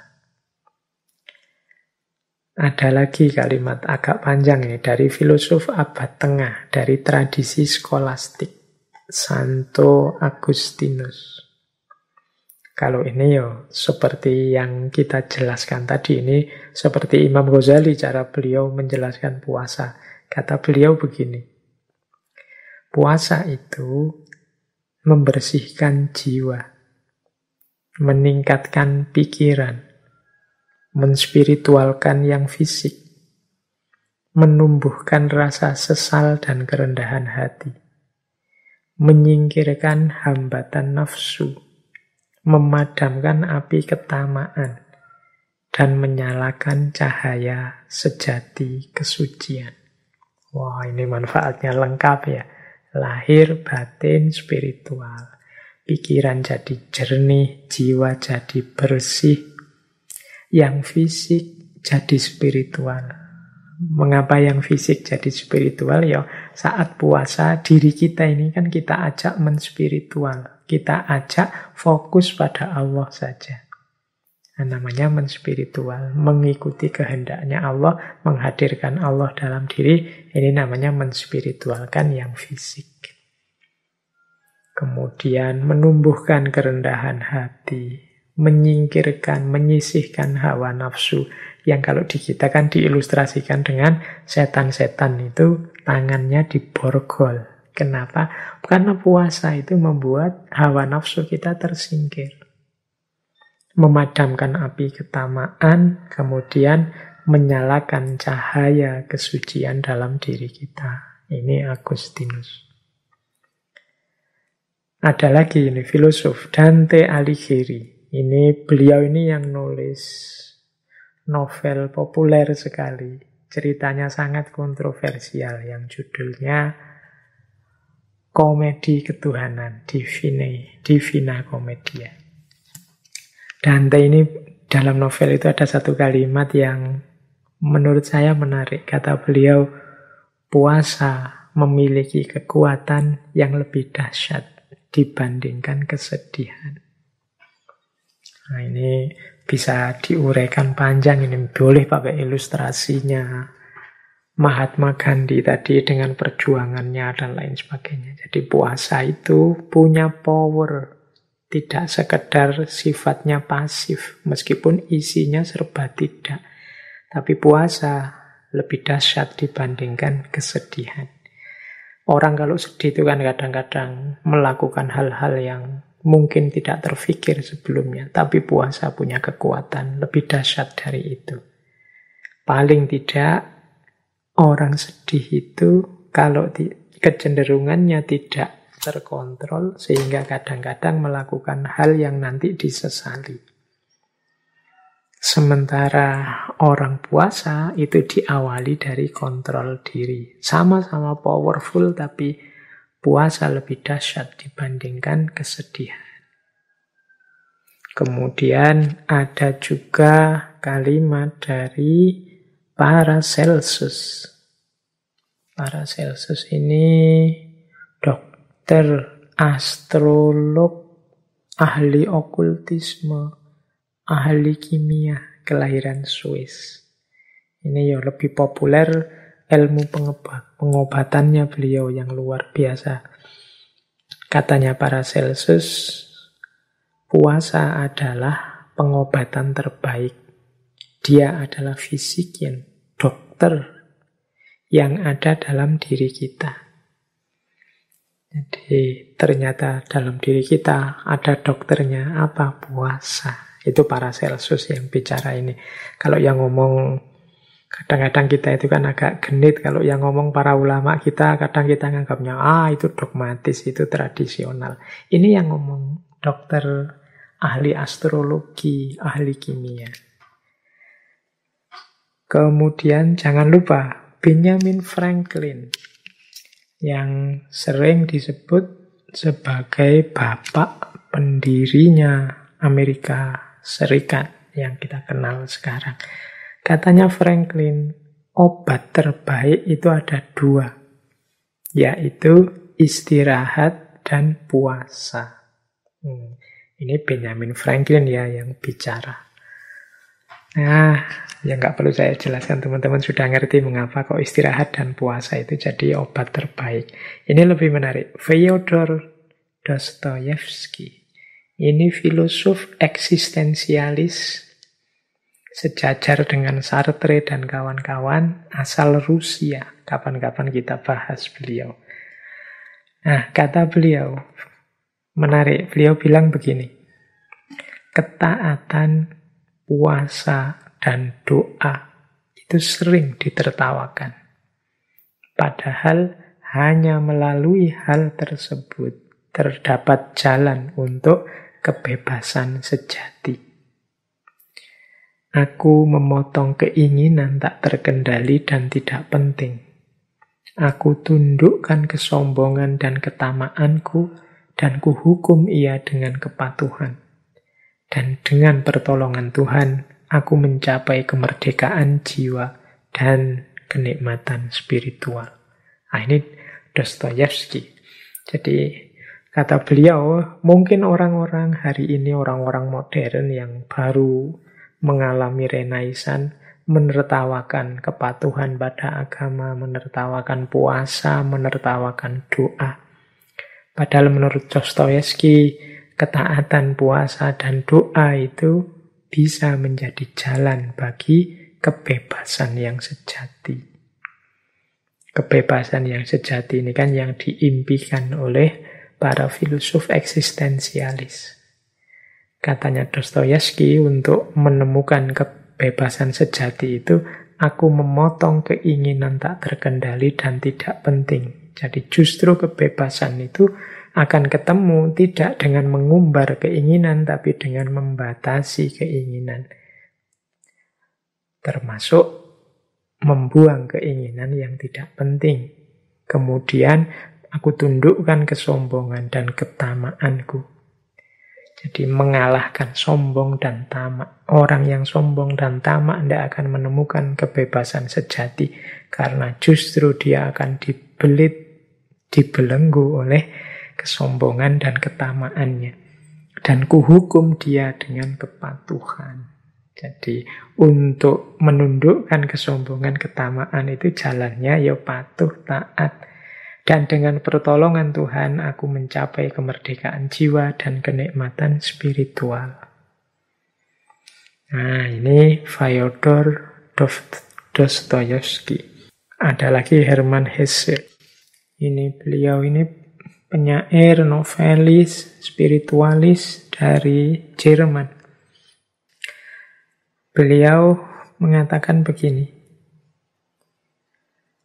Ada lagi kalimat agak panjang ini dari filosof abad tengah, dari tradisi skolastik, Santo Agustinus. Kalau ini ya seperti yang kita jelaskan tadi, ini seperti Imam Ghazali cara beliau menjelaskan puasa. Kata beliau begini, puasa itu membersihkan jiwa, meningkatkan pikiran, menspiritualkan yang fisik, menumbuhkan rasa sesal dan kerendahan hati, menyingkirkan hambatan nafsu, memadamkan api ketamaan, dan menyalakan cahaya sejati kesucian. Wah, ini manfaatnya lengkap ya. Lahir, batin, spiritual. Pikiran jadi jernih, jiwa jadi bersih. Yang fisik jadi spiritual. Mengapa yang fisik jadi spiritual? Ya, saat puasa, diri kita ini kan kita ajak menspiritual. Kita ajak fokus pada Allah saja. Namanya menspiritual, mengikuti kehendaknya Allah, menghadirkan Allah dalam diri, ini namanya menspiritualkan yang fisik. Kemudian menumbuhkan kerendahan hati, menyingkirkan, menyisihkan hawa nafsu, yang kalau di kita kan diilustrasikan dengan setan-setan itu tangannya diborgol. Kenapa? Karena puasa itu membuat hawa nafsu kita tersingkir. Memadamkan api ketamaan, kemudian menyalakan cahaya kesucian dalam diri kita. Ini Agustinus. Ada lagi ini filosof Dante Alighieri. Ini beliau ini yang nulis novel populer sekali. Ceritanya sangat kontroversial yang judulnya Komedi Ketuhanan, Divina Commedia. Dante ini dalam novel itu ada satu kalimat yang menurut saya menarik. Kata beliau, puasa memiliki kekuatan yang lebih dahsyat dibandingkan kesedihan. Nah, ini bisa diuraikan panjang, ini boleh pakai ilustrasinya. Mahatma Gandhi tadi dengan perjuangannya dan lain sebagainya. Jadi puasa itu punya power. Tidak sekedar sifatnya pasif, meskipun isinya serba tidak. Tapi puasa lebih dahsyat dibandingkan kesedihan. Orang kalau sedih itu kan kadang-kadang melakukan hal-hal yang mungkin tidak terfikir sebelumnya. Tapi puasa punya kekuatan lebih dahsyat dari itu. Paling tidak orang sedih itu kalau kecenderungannya tidak terkontrol sehingga kadang-kadang melakukan hal yang nanti disesali. Sementara orang puasa itu diawali dari kontrol diri. Sama-sama powerful tapi puasa lebih dahsyat dibandingkan kesedihan. Kemudian ada juga kalimat dari Paracelsus. Paracelsus ini dokter, astrolog, ahli okultisme, ahli kimia, kelahiran Swiss. Ini ya lebih populer ilmu pengobatannya beliau yang luar biasa. Katanya Paracelsus, puasa adalah pengobatan terbaik. Dia adalah fisikian, dokter yang ada dalam diri kita. Jadi ternyata dalam diri kita ada dokternya, apa? Puasa. Itu Paracelsus yang bicara ini. Kalau yang ngomong, kadang-kadang kita itu kan agak genit. Kalau yang ngomong para ulama kita, kadang kita nganggapnya, itu dogmatis, itu tradisional. Ini yang ngomong dokter, ahli astrologi, ahli kimia. Kemudian jangan lupa Benjamin Franklin yang sering disebut sebagai bapak pendirinya Amerika Serikat yang kita kenal sekarang. Katanya Franklin, obat terbaik itu ada 2, yaitu istirahat dan puasa. Ini Benjamin Franklin ya yang bicara. Nah, ya nggak perlu saya jelaskan, teman-teman sudah ngerti mengapa kok istirahat dan puasa itu jadi obat terbaik. Ini lebih menarik. Fyodor Dostoyevsky. Ini filosof eksistensialis sejajar dengan Sartre dan kawan-kawan, asal Rusia. Kapan-kapan kita bahas beliau. Nah, kata beliau menarik. Beliau bilang begini, ketaatan, puasa, dan doa itu sering ditertawakan. Padahal hanya melalui hal tersebut terdapat jalan untuk kebebasan sejati. Aku memotong keinginan tak terkendali dan tidak penting. Aku tundukkan kesombongan dan ketamaanku, dan kuhukum ia dengan kepatuhan. Dan dengan pertolongan Tuhan, aku mencapai kemerdekaan jiwa dan kenikmatan spiritual. Nah, ini Dostoyevsky. Jadi, kata beliau, mungkin orang-orang hari ini, orang-orang modern yang baru mengalami renaisan, menertawakan kepatuhan pada agama, menertawakan puasa, menertawakan doa. Padahal menurut Dostoyevsky, ketaatan, puasa, dan doa itu bisa menjadi jalan bagi kebebasan yang sejati. Kebebasan yang sejati ini kan yang diimpikan oleh para filosof eksistensialis. Katanya Dostoyevsky, untuk menemukan kebebasan sejati itu, aku memotong keinginan tak terkendali dan tidak penting. Jadi justru kebebasan itu akan ketemu tidak dengan mengumbar keinginan, tapi dengan membatasi keinginan. Termasuk membuang keinginan yang tidak penting. Kemudian aku tundukkan kesombongan dan ketamaanku. Jadi mengalahkan sombong dan tamak. Orang yang sombong dan tamak tidak akan menemukan kebebasan sejati. Karena justru dia akan dibelit, dibelenggu oleh kesombongan dan ketamaannya. Dan kuhukum dia dengan kepatuhan. Jadi untuk menundukkan kesombongan, ketamaan itu jalannya ya patuh, taat. Dan dengan pertolongan Tuhan, aku mencapai kemerdekaan jiwa dan kenikmatan spiritual. Nah, ini Fyodor Dostoyevsky. Ada lagi Hermann Hesse. Beliau ini penyair, novelis, spiritualis dari Jerman. Beliau mengatakan begini,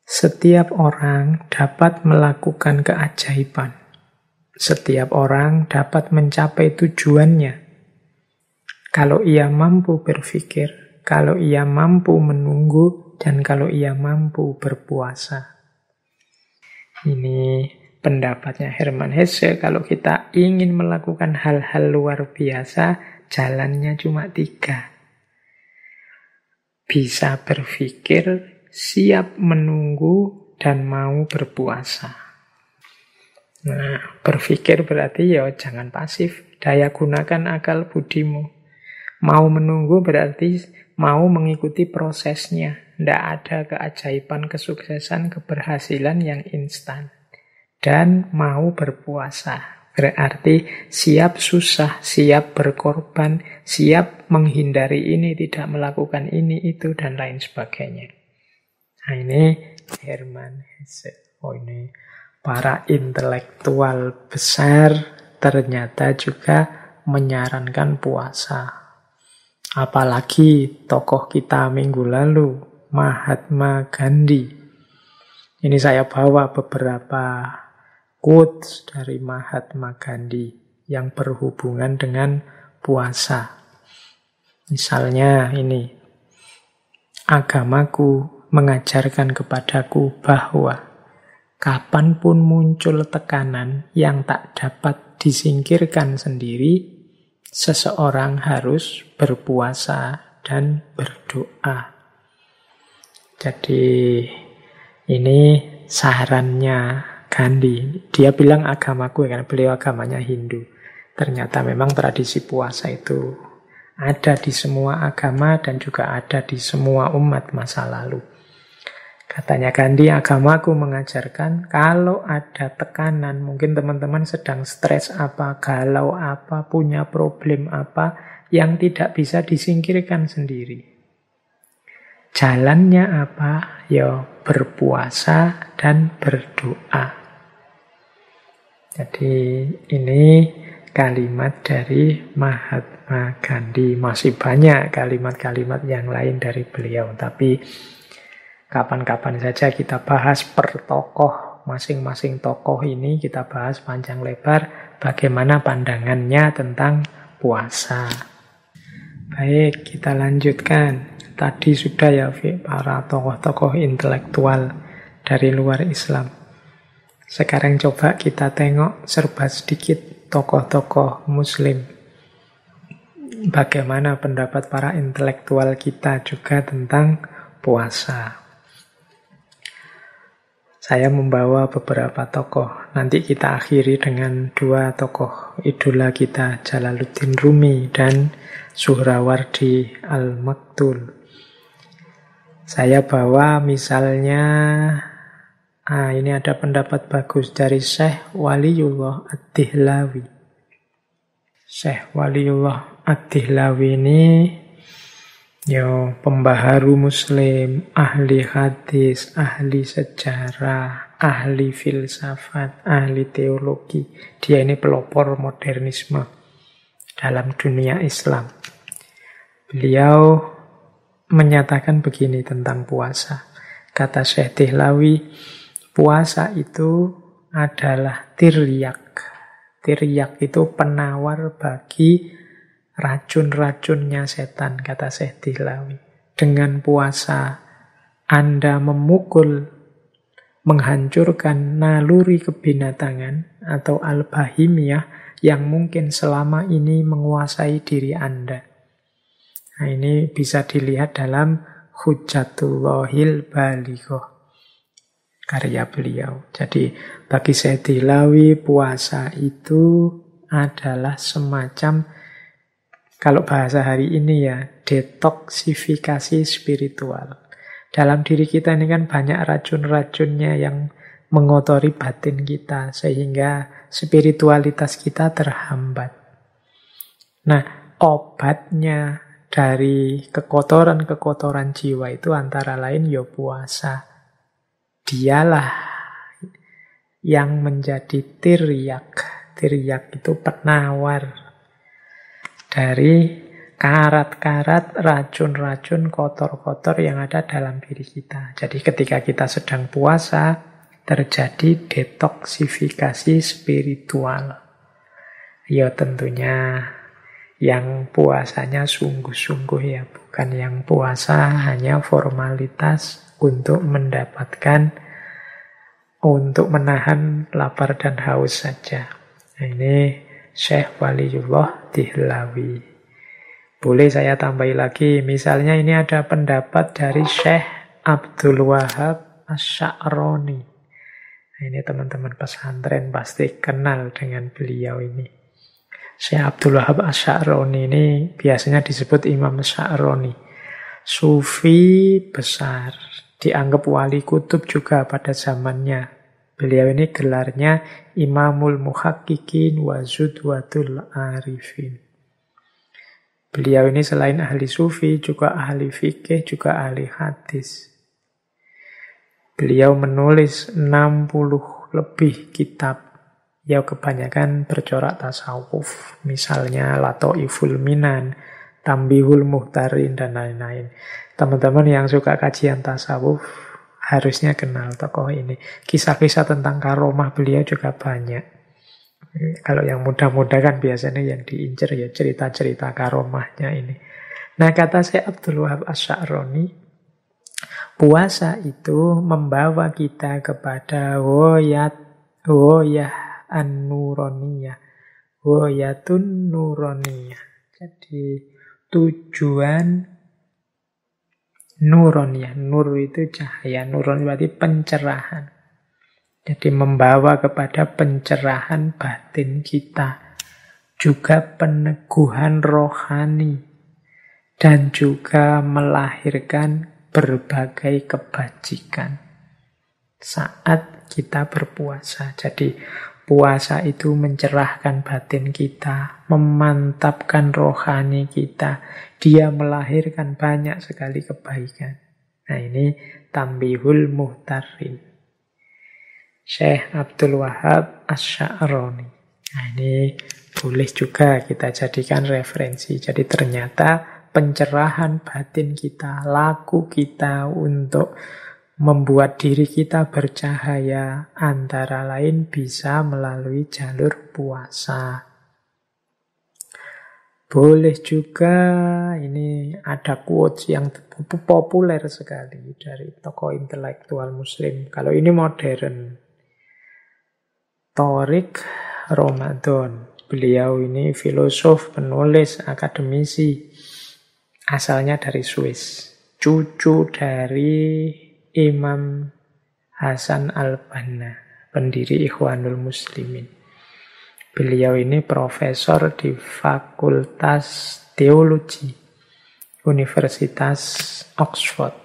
Setiap orang dapat melakukan keajaiban. Setiap orang dapat mencapai tujuannya. Kalau ia mampu berpikir, kalau ia mampu menunggu, dan kalau ia mampu berpuasa. Ini pendapatnya Hermann Hesse. Kalau kita ingin melakukan hal-hal luar biasa, jalannya cuma 3. Bisa berpikir, siap menunggu, dan mau berpuasa. Nah, berpikir berarti ya jangan pasif. Daya gunakan akal budimu. Mau menunggu berarti mau mengikuti prosesnya. Tidak ada keajaiban, kesuksesan, keberhasilan yang instan. Dan mau berpuasa. Berarti siap susah, siap berkorban, siap menghindari ini, tidak melakukan ini, itu, dan lain sebagainya. Nah ini Hermann Hesse. Oh ini para intelektual besar ternyata juga menyarankan puasa. Apalagi tokoh kita minggu lalu, Mahatma Gandhi. Ini saya bawa beberapa quotes dari Mahatma Gandhi yang berhubungan dengan puasa. Misalnya ini, agamaku mengajarkan kepadaku bahwa kapanpun muncul tekanan yang tak dapat disingkirkan sendiri, seseorang harus berpuasa dan berdoa. Jadi ini sarannya Gandhi. Dia bilang agamaku, karena beliau agamanya Hindu. Ternyata memang tradisi puasa itu ada di semua agama dan juga ada di semua umat masa lalu. Katanya Gandhi, agamaku mengajarkan kalau ada tekanan, mungkin teman-teman sedang stres apa, galau apa, punya problem apa, yang tidak bisa disingkirkan sendiri. Jalannya apa? Ya berpuasa dan berdoa. Jadi ini kalimat dari Mahatma Gandhi. Masih banyak kalimat-kalimat yang lain dari beliau, tapi kapan-kapan saja kita bahas per tokoh, masing-masing tokoh ini kita bahas panjang lebar bagaimana pandangannya tentang puasa. Baik, kita lanjutkan. Tadi sudah ya para tokoh-tokoh intelektual dari luar Islam. Sekarang coba kita tengok serba sedikit tokoh-tokoh Muslim. Bagaimana pendapat para intelektual kita juga tentang puasa. Saya membawa beberapa tokoh. Nanti kita akhiri dengan 2 tokoh idola kita, Jalaluddin Rumi dan Suhrawardi Al-Maktul. Saya bawa misalnya, ini ada pendapat bagus dari Syekh Waliullah Ad-Dihlawi. Syekh Waliullah Ad-Dihlawi ini pembaharu Muslim, ahli hadis, ahli sejarah, ahli filsafat, ahli teologi. Dia ini pelopor modernisme dalam dunia Islam. Beliau menyatakan begini tentang puasa. Kata Syekh Dihlawi, puasa itu adalah tiryak. Tiryak itu penawar bagi racun-racunnya setan, kata Syekh Dihlawi. Dengan puasa, Anda memukul, menghancurkan naluri kebinatangan atau al-bahimiyah yang mungkin selama ini menguasai diri Anda. Nah, ini bisa dilihat dalam Hujjatullahil Balighah, karya beliau. Jadi, bagi Syekh Dihlawi, puasa itu adalah semacam, kalau bahasa hari ini ya, detoksifikasi spiritual. Dalam diri kita ini kan banyak racun-racunnya yang mengotori batin kita, sehingga spiritualitas kita terhambat. Nah, obatnya dari kekotoran-kekotoran jiwa itu antara lain ya puasa. Dialah yang menjadi tiryak. Tiryak itu penawar dari karat-karat, racun-racun, kotor-kotor yang ada dalam diri kita. Jadi ketika kita sedang puasa, terjadi detoksifikasi spiritual. Ya tentunya yang puasanya sungguh-sungguh ya, bukan yang puasa hanya formalitas untuk menahan lapar dan haus saja. Nah, ini Syekh Waliyullah Dihlawi. Boleh saya tambahi lagi, misalnya ini ada pendapat dari Syekh Abdul Wahab Asy-Sya'rani. Nah, ini teman-teman pesantren pasti kenal dengan beliau ini. Syekh Abdul Wahab Asy-Sya'rani ini biasanya disebut Imam Sya'rani. Sufi besar, dianggap wali kutub juga pada zamannya. Beliau ini gelarnya Imamul Muhaqqiqin wa Zudwatul Arifin. Beliau ini selain ahli sufi, juga ahli fikih, juga ahli hadis. Beliau menulis 60 lebih kitab. Ya kebanyakan bercorak tasawuf. Misalnya Lataiful Minan, Tambihul Muhtarin, dan lain-lain. Teman-teman yang suka kajian tasawuf harusnya kenal tokoh ini. Kisah-kisah tentang karomah beliau juga banyak. Kalau yang muda-muda kan biasanya yang diincer ya cerita-cerita karomahnya ini. Nah kata Syekh Abdul Wahab Asy-Sya'rani, puasa itu membawa kita kepada woyah an-nuroniyah. Woyatun nuroniyah. Jadi tujuan nuroniyah. Nur itu cahaya. Nuron berarti pencerahan. Jadi membawa kepada pencerahan batin kita. Juga peneguhan rohani. Dan juga melahirkan berbagai kebajikan saat kita berpuasa. Jadi puasa itu mencerahkan batin kita, memantapkan rohani kita. Dia melahirkan banyak sekali kebaikan. Nah ini Tambihul Muhtarin. Syekh Abdul Wahab Asy-Sya'rani. Nah ini boleh juga kita jadikan referensi. Jadi ternyata pencerahan batin kita, laku kita untuk membuat diri kita bercahaya antara lain bisa melalui jalur puasa. Boleh juga, ini ada quotes yang populer sekali dari tokoh intelektual muslim. Kalau ini modern. Thoriq Ramadan. Beliau ini filosof, penulis, akademisi. Asalnya dari Swiss. Cucu dari Imam Hasan al-Banna, pendiri Ikhwanul Muslimin. Beliau ini profesor di Fakultas Teologi Universitas Oxford.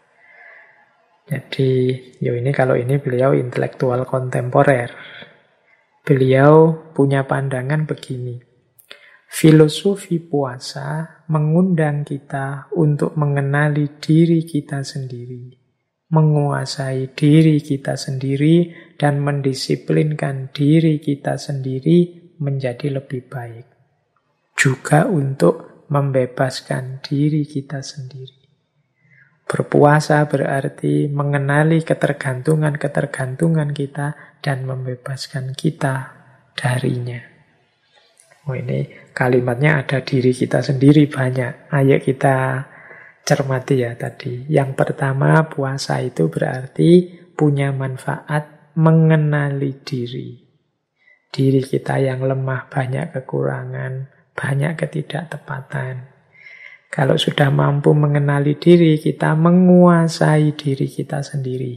Jadi, kalau ini beliau intelektual kontemporer. Beliau punya pandangan begini. Filosofi puasa mengundang kita untuk mengenali diri kita sendiri, menguasai diri kita sendiri, dan mendisiplinkan diri kita sendiri menjadi lebih baik. Juga untuk membebaskan diri kita sendiri. Berpuasa berarti mengenali ketergantungan-ketergantungan kita dan membebaskan kita darinya. Oh ini kalimatnya ada diri kita sendiri banyak. Ayo kita cermati ya tadi. Yang pertama, puasa itu berarti punya manfaat mengenali diri. Diri kita yang lemah, banyak kekurangan, banyak ketidaktepatan. Kalau sudah mampu mengenali diri, kita menguasai diri kita sendiri.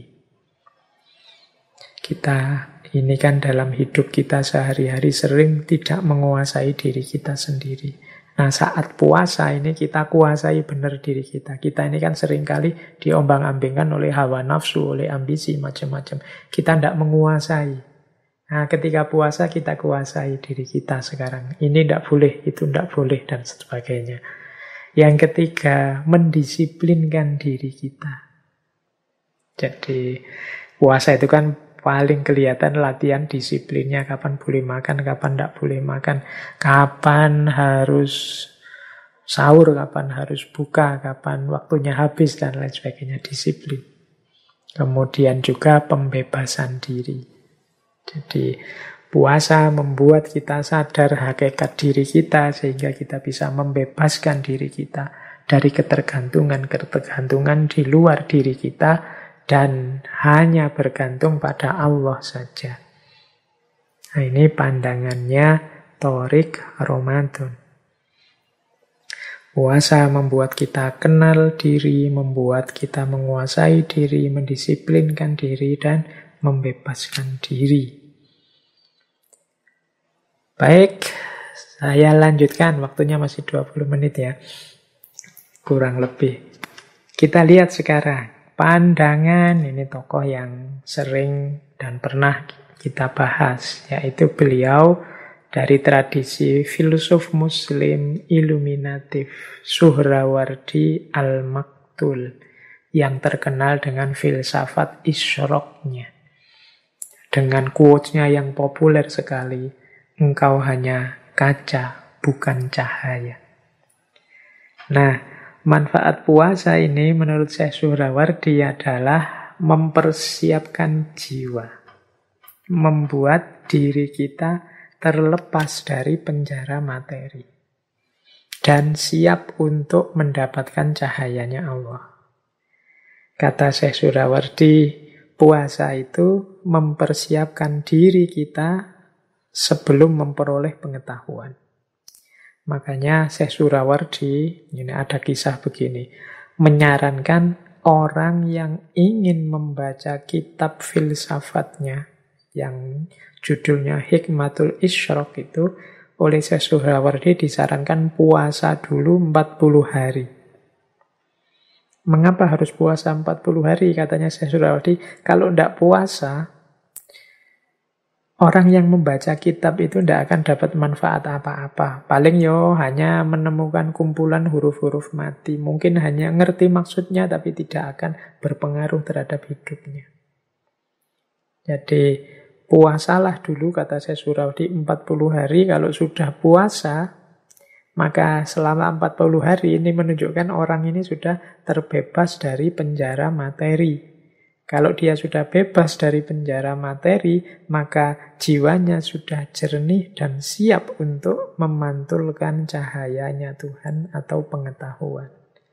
Kita ini kan dalam hidup kita sehari-hari sering tidak menguasai diri kita sendiri. Nah saat puasa ini kita kuasai benar diri kita. Kita ini kan seringkali diombang-ambingkan oleh hawa nafsu, oleh ambisi, macam-macam. Kita tidak menguasai. Nah ketika puasa kita kuasai diri kita sekarang. Ini tidak boleh, itu tidak boleh, dan sebagainya. Yang ketiga, mendisiplinkan diri kita. Jadi puasa itu kan paling kelihatan latihan disiplinnya. Kapan boleh makan, kapan tidak boleh makan. Kapan harus sahur, kapan harus buka, kapan waktunya habis, dan lain sebagainya, disiplin. Kemudian juga pembebasan diri. Jadi puasa membuat kita sadar hakikat diri kita, sehingga kita bisa membebaskan diri kita dari ketergantungan di luar diri kita, dan hanya bergantung pada Allah saja. Nah, ini pandangannya Thoriq Ramadan. Puasa membuat kita kenal diri, membuat kita menguasai diri, mendisiplinkan diri, dan membebaskan diri. Baik, saya lanjutkan. Waktunya masih 20 menit ya. Kurang lebih. Kita lihat sekarang pandangan, ini tokoh yang sering dan pernah kita bahas, yaitu beliau dari tradisi filsuf muslim iluminatif Suhrawardi Al-Maktul, yang terkenal dengan filsafat isyraqnya. Dengan quotes-nya yang populer sekali, engkau hanya kaca, bukan cahaya. Nah, manfaat puasa ini menurut Syekh Suhrawardi adalah mempersiapkan jiwa, membuat diri kita terlepas dari penjara materi dan siap untuk mendapatkan cahayanya Allah. Kata Syekh Suhrawardi, puasa itu mempersiapkan diri kita sebelum memperoleh pengetahuan. Makanya Syekh Suhrawardi, ini ada kisah begini, menyarankan orang yang ingin membaca kitab filsafatnya yang judulnya Hikmatul Isyraq itu, oleh Syekh Suhrawardi disarankan puasa dulu 40 hari. Mengapa harus puasa 40 hari? Katanya Syekh Suhrawardi, kalau tidak puasa, orang yang membaca kitab itu tidak akan dapat manfaat apa-apa. Paling hanya menemukan kumpulan huruf-huruf mati. Mungkin hanya ngerti maksudnya, tapi tidak akan berpengaruh terhadap hidupnya. Jadi puasalah dulu, kata Syekh Suhrawardi, 40 hari. Kalau sudah puasa, maka selama 40 hari ini menunjukkan orang ini sudah terbebas dari penjara materi. Kalau dia sudah bebas dari penjara materi, maka jiwanya sudah jernih dan siap untuk memantulkan cahayanya Tuhan atau pengetahuan.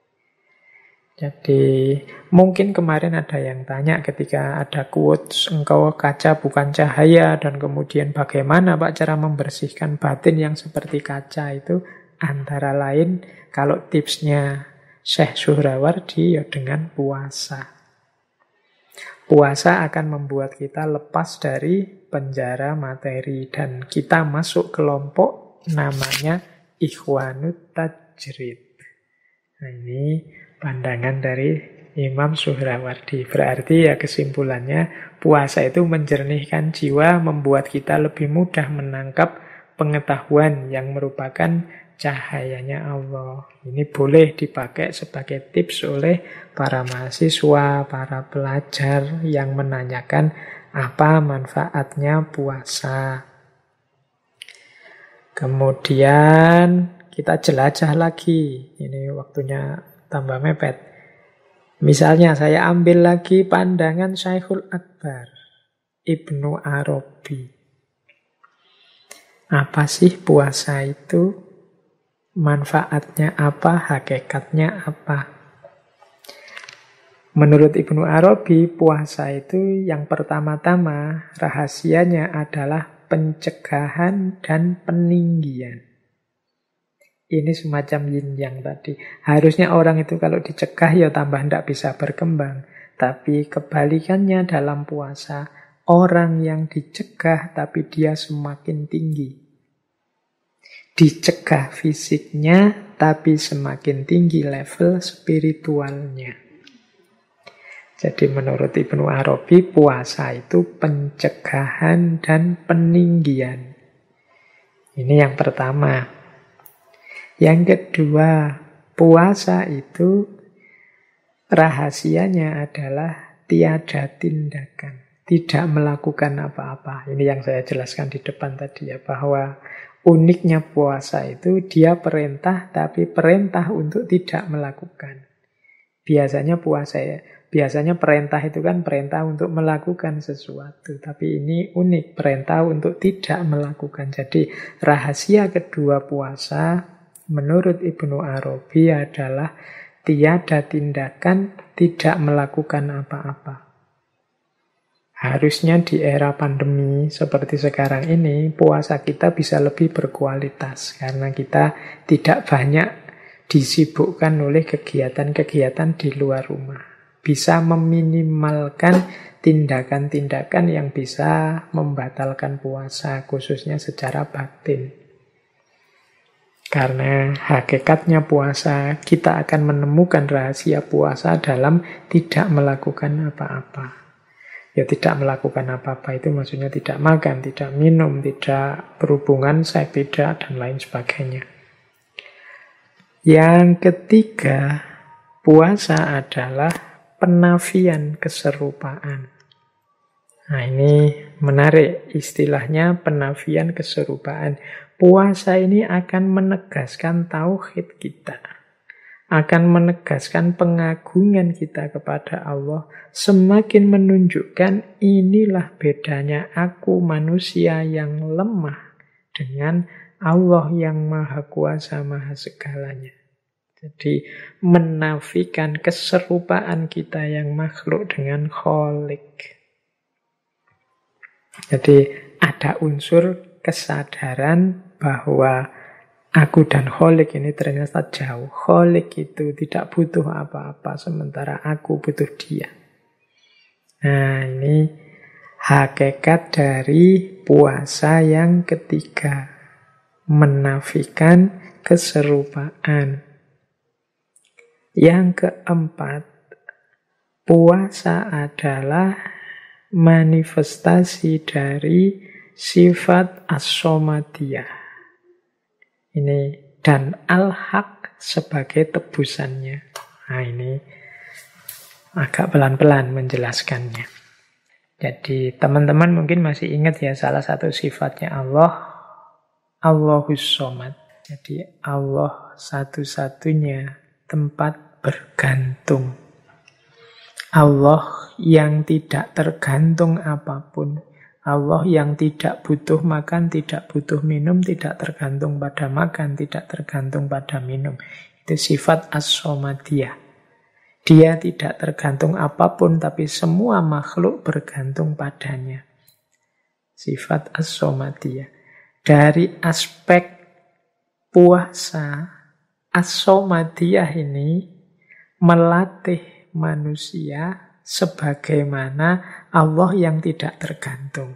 Jadi mungkin kemarin ada yang tanya ketika ada quotes, engkau kaca bukan cahaya, dan kemudian bagaimana Pak cara membersihkan batin yang seperti kaca itu, antara lain kalau tipsnya Syekh Suhrawardi ya dengan puasa. Puasa akan membuat kita lepas dari penjara materi dan kita masuk kelompok namanya Ikhwanut Tajrid. Nah, ini pandangan dari Imam Suhrawardi. Berarti ya kesimpulannya, puasa itu menjernihkan jiwa, membuat kita lebih mudah menangkap pengetahuan yang merupakan cahayanya Allah. Ini boleh dipakai sebagai tips oleh para mahasiswa, para pelajar yang menanyakan apa manfaatnya puasa. Kemudian kita jelajah lagi. Ini waktunya tambah mepet. Misalnya saya ambil lagi pandangan Syekhul Akbar, Ibnu Arabi. Apa sih puasa itu? Manfaatnya apa? Hakikatnya apa? Menurut Ibnu Arabi, puasa itu yang pertama-tama rahasianya adalah pencegahan dan peninggian. Ini semacam yin yang tadi. Harusnya orang itu kalau dicegah ya tambah tidak bisa berkembang. Tapi kebalikannya dalam puasa, orang yang dicegah tapi dia semakin tinggi. Dicegah fisiknya tapi semakin tinggi level spiritualnya. Jadi menurut Ibnu Arabi, puasa itu pencegahan dan peninggian. Ini yang pertama. Yang kedua, puasa itu rahasianya adalah tiada tindakan, tidak melakukan apa-apa. Ini yang saya jelaskan di depan tadi ya, bahwa Uniknya puasa itu dia perintah, tapi perintah untuk tidak melakukan. Biasanya perintah itu kan perintah untuk melakukan sesuatu. Tapi ini unik, perintah untuk tidak melakukan. Jadi rahasia kedua puasa menurut Ibnu Arabi adalah tiada tindakan tidak melakukan apa-apa. Harusnya di era pandemi seperti sekarang ini, puasa kita bisa lebih berkualitas. Karena kita tidak banyak disibukkan oleh kegiatan-kegiatan di luar rumah. Bisa meminimalkan tindakan-tindakan yang bisa membatalkan puasa, khususnya secara batin. Karena hakikatnya puasa, kita akan menemukan rahasia puasa dalam tidak melakukan apa-apa. Ya tidak melakukan apa-apa itu maksudnya tidak makan, tidak minum, tidak berhubungan seks, tidak, dan lain sebagainya. Yang ketiga, puasa adalah penafian keserupaan. Nah ini menarik istilahnya penafian keserupaan. Puasa ini akan menegaskan tauhid kita. Akan menegaskan pengagungan kita kepada Allah. Semakin menunjukkan inilah bedanya aku manusia yang lemah dengan Allah yang maha kuasa, maha segalanya. Jadi menafikan keserupaan kita yang makhluk dengan Khalik. Jadi ada unsur kesadaran bahwa aku dan Khalik ini ternyata jauh. Khalik itu tidak butuh apa-apa, sementara aku butuh dia. Nah ini hakikat dari puasa yang ketiga. Menafikan keserupaan. Yang keempat, puasa adalah manifestasi dari sifat as-somadiyah. Ini dan al-haq sebagai tebusannya. Nah ini agak pelan-pelan menjelaskannya. Jadi teman-teman mungkin masih ingat ya salah satu sifatnya Allah, Allahus Somad. Jadi Allah satu-satunya tempat bergantung. Allah yang tidak tergantung apapun. Allah yang tidak butuh makan, tidak butuh minum, tidak tergantung pada makan, tidak tergantung pada minum. Itu sifat as-somadiyah. Dia tidak tergantung apapun, tapi semua makhluk bergantung padanya. Sifat as-somadiyah. Dari aspek puasa, as-somadiyah ini melatih manusia sebagaimana Allah yang tidak tergantung.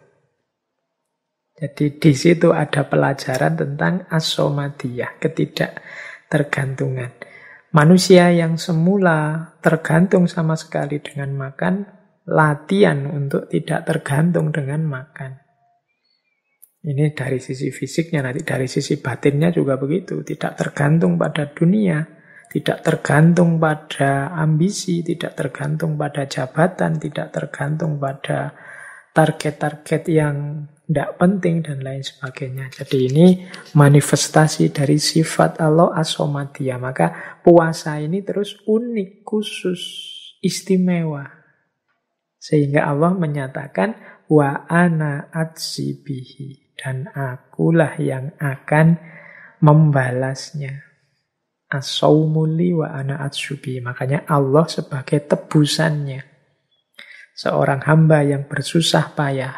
Jadi di situ ada pelajaran tentang as-somadiyah, ketidaktergantungan. Manusia yang semula tergantung sama sekali dengan makan, latihan untuk tidak tergantung dengan makan. Ini dari sisi fisiknya, nanti dari sisi batinnya juga begitu. Tidak tergantung pada dunia, tidak tergantung pada ambisi, tidak tergantung pada jabatan, tidak tergantung pada target-target yang tidak penting, dan lain sebagainya. Jadi ini manifestasi dari sifat Allah as-somadiyah. Maka puasa ini terus unik, khusus, istimewa. Sehingga Allah menyatakan, wa ana atsibihi. Dan akulah yang akan membalasnya. As-sawmuli wa ana atsubi. Makanya Allah sebagai tebusannya. Seorang hamba yang bersusah payah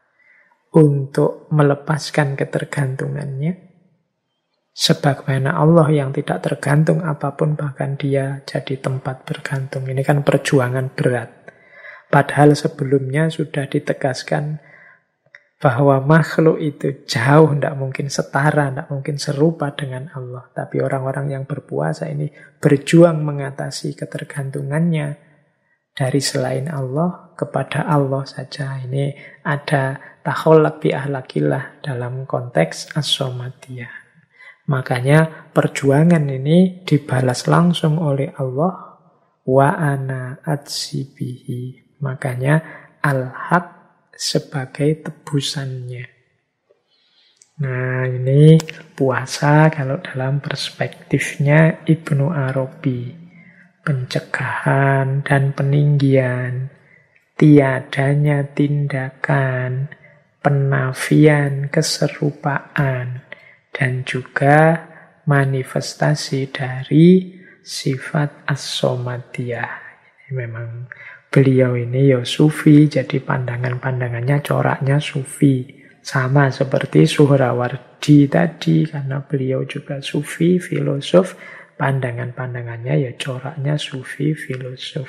untuk melepaskan ketergantungannya. Sebagaimana Allah yang tidak tergantung apapun, bahkan dia jadi tempat bergantung. Ini kan perjuangan berat. Padahal sebelumnya sudah ditegaskan bahwa makhluk itu jauh, tidak mungkin setara, tidak mungkin serupa dengan Allah. Tapi orang-orang yang berpuasa ini berjuang mengatasi ketergantungannya dari selain Allah kepada Allah saja. Ini ada takhallaq bi ahlakillah dalam konteks as-somadiyah. Makanya perjuangan ini dibalas langsung oleh Allah, wa ana atsibihi. Makanya al-haq sebagai tebusannya. Nah, ini puasa kalau dalam perspektifnya Ibnu Arabi. Pencegahan dan peninggian, tiadanya tindakan, penafian keserupaan, dan juga manifestasi dari sifat as-somadiyah. Memang beliau ini ya sufi, jadi pandangan-pandangannya coraknya sufi. Sama seperti Suhrawardi tadi, karena beliau juga sufi, filosof, pandangan-pandangannya ya coraknya sufi, filosof.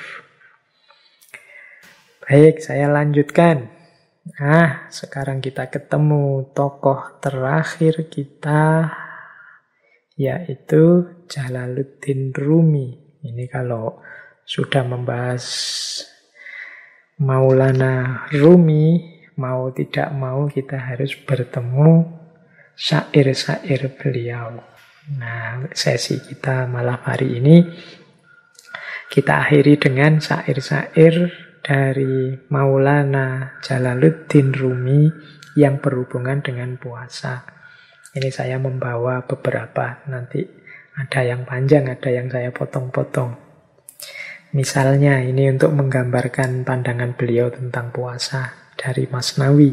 Baik, saya lanjutkan. Nah, sekarang kita ketemu tokoh terakhir kita, yaitu Jalaluddin Rumi. Ini kalau sudah membahas Maulana Rumi, mau tidak mau kita harus bertemu syair-syair beliau. Nah, sesi kita malam hari ini kita akhiri dengan syair-syair dari Maulana Jalaluddin Rumi yang berhubungan dengan puasa. Ini saya membawa beberapa, nanti ada yang panjang, ada yang saya potong-potong. Misalnya ini untuk menggambarkan pandangan beliau tentang puasa dari Masnawi.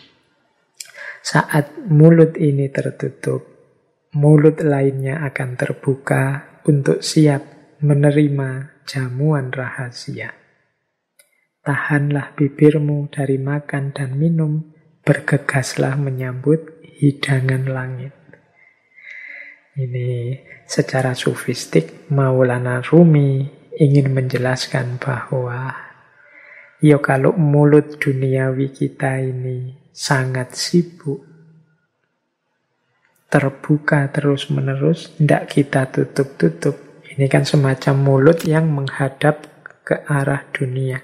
Saat mulut ini tertutup, mulut lainnya akan terbuka untuk siap menerima jamuan rahasia. Tahanlah bibirmu dari makan dan minum, bergegaslah menyambut hidangan langit. Ini secara sufistik Maulana Rumi ingin menjelaskan bahwa ya kalau mulut duniawi kita ini sangat sibuk, terbuka terus-menerus, tidak kita tutup-tutup. Ini kan semacam mulut yang menghadap ke arah dunia.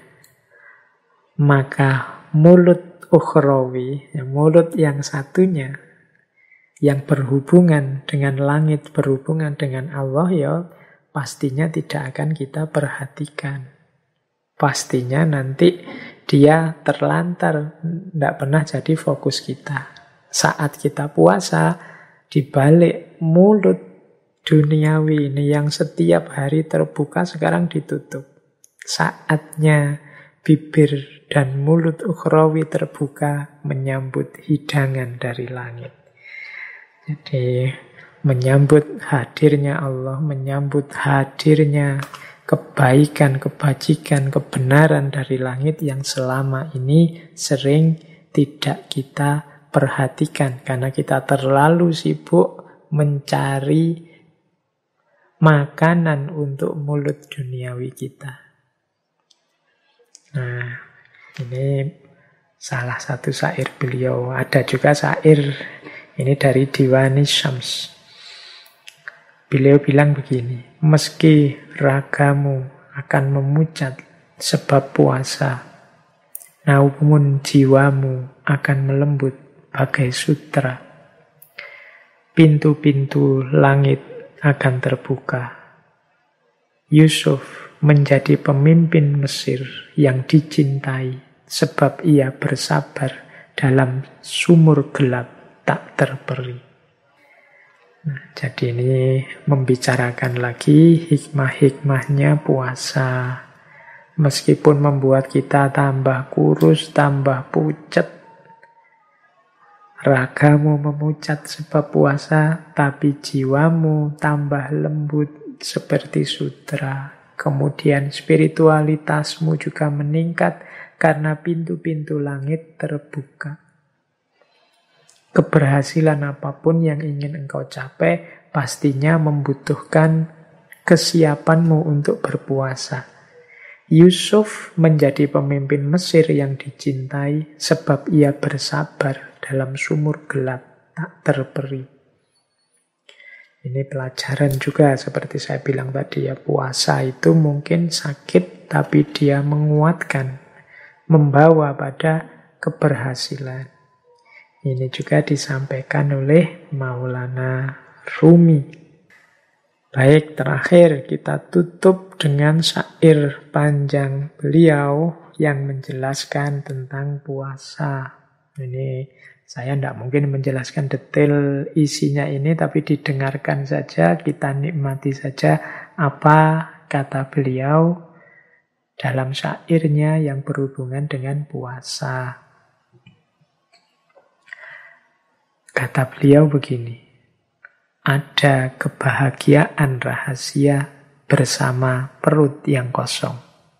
Maka mulut ukhrawi, mulut yang satunya, yang berhubungan dengan langit, berhubungan dengan Allah, ya pastinya tidak akan kita perhatikan. Pastinya nanti dia terlantar, tidak pernah jadi fokus kita. Saat kita puasa, di balik mulut duniawi ini yang setiap hari terbuka, sekarang ditutup. Saatnya bibir dan mulut ukhrawi terbuka menyambut hidangan dari langit. Jadi menyambut hadirnya Allah, menyambut hadirnya kebaikan, kebajikan, kebenaran dari langit yang selama ini sering tidak kita perhatikan karena kita terlalu sibuk mencari makanan untuk mulut duniawi kita. Nah, ini salah satu syair beliau. Ada juga syair ini dari Diwani Syams. Beliau bilang begini, meski ragamu akan memucat sebab puasa, namun jiwamu akan melembut bagai sutra. Pintu-pintu langit akan terbuka. Yusuf menjadi pemimpin Mesir yang dicintai sebab ia bersabar dalam sumur gelap tak terperi. Nah, jadi ini membicarakan lagi hikmah-hikmahnya puasa. Meskipun membuat kita tambah kurus, tambah pucat, ragamu memucat sebab puasa, tapi jiwamu tambah lembut seperti sutra. Kemudian spiritualitasmu juga meningkat karena pintu-pintu langit terbuka. Keberhasilan apapun yang ingin engkau capai pastinya membutuhkan kesiapanmu untuk berpuasa. Yusuf menjadi pemimpin Mesir yang dicintai sebab ia bersabar dalam sumur gelap tak terperi. Ini pelajaran juga seperti saya bilang tadi ya, puasa itu mungkin sakit tapi dia menguatkan, membawa pada keberhasilan. Ini juga disampaikan oleh Maulana Rumi. Baik, terakhir kita tutup dengan syair panjang beliau yang menjelaskan tentang puasa. Ini Saya tidak mungkin menjelaskan detail isinya ini, tapi didengarkan saja, kita nikmati saja apa kata beliau dalam syairnya yang berhubungan dengan puasa. Kata beliau begini, ada kebahagiaan rahasia bersama perut yang kosong.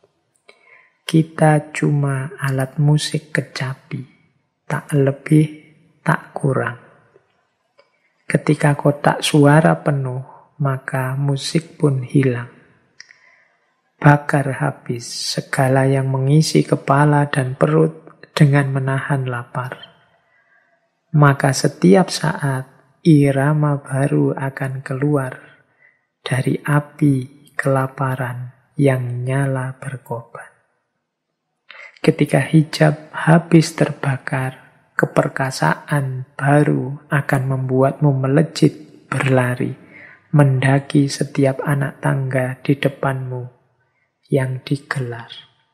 Kita cuma alat musik kecapi, tak lebih, tak kurang. Ketika kotak suara penuh, maka musik pun hilang. Bakar habis segala yang mengisi kepala dan perut dengan menahan lapar. Maka setiap saat irama baru akan keluar dari api kelaparan yang nyala berkobar. Ketika hijab habis terbakar, keperkasaan baru akan membuatmu melejit berlari, mendaki setiap anak tangga di depanmu yang digelar.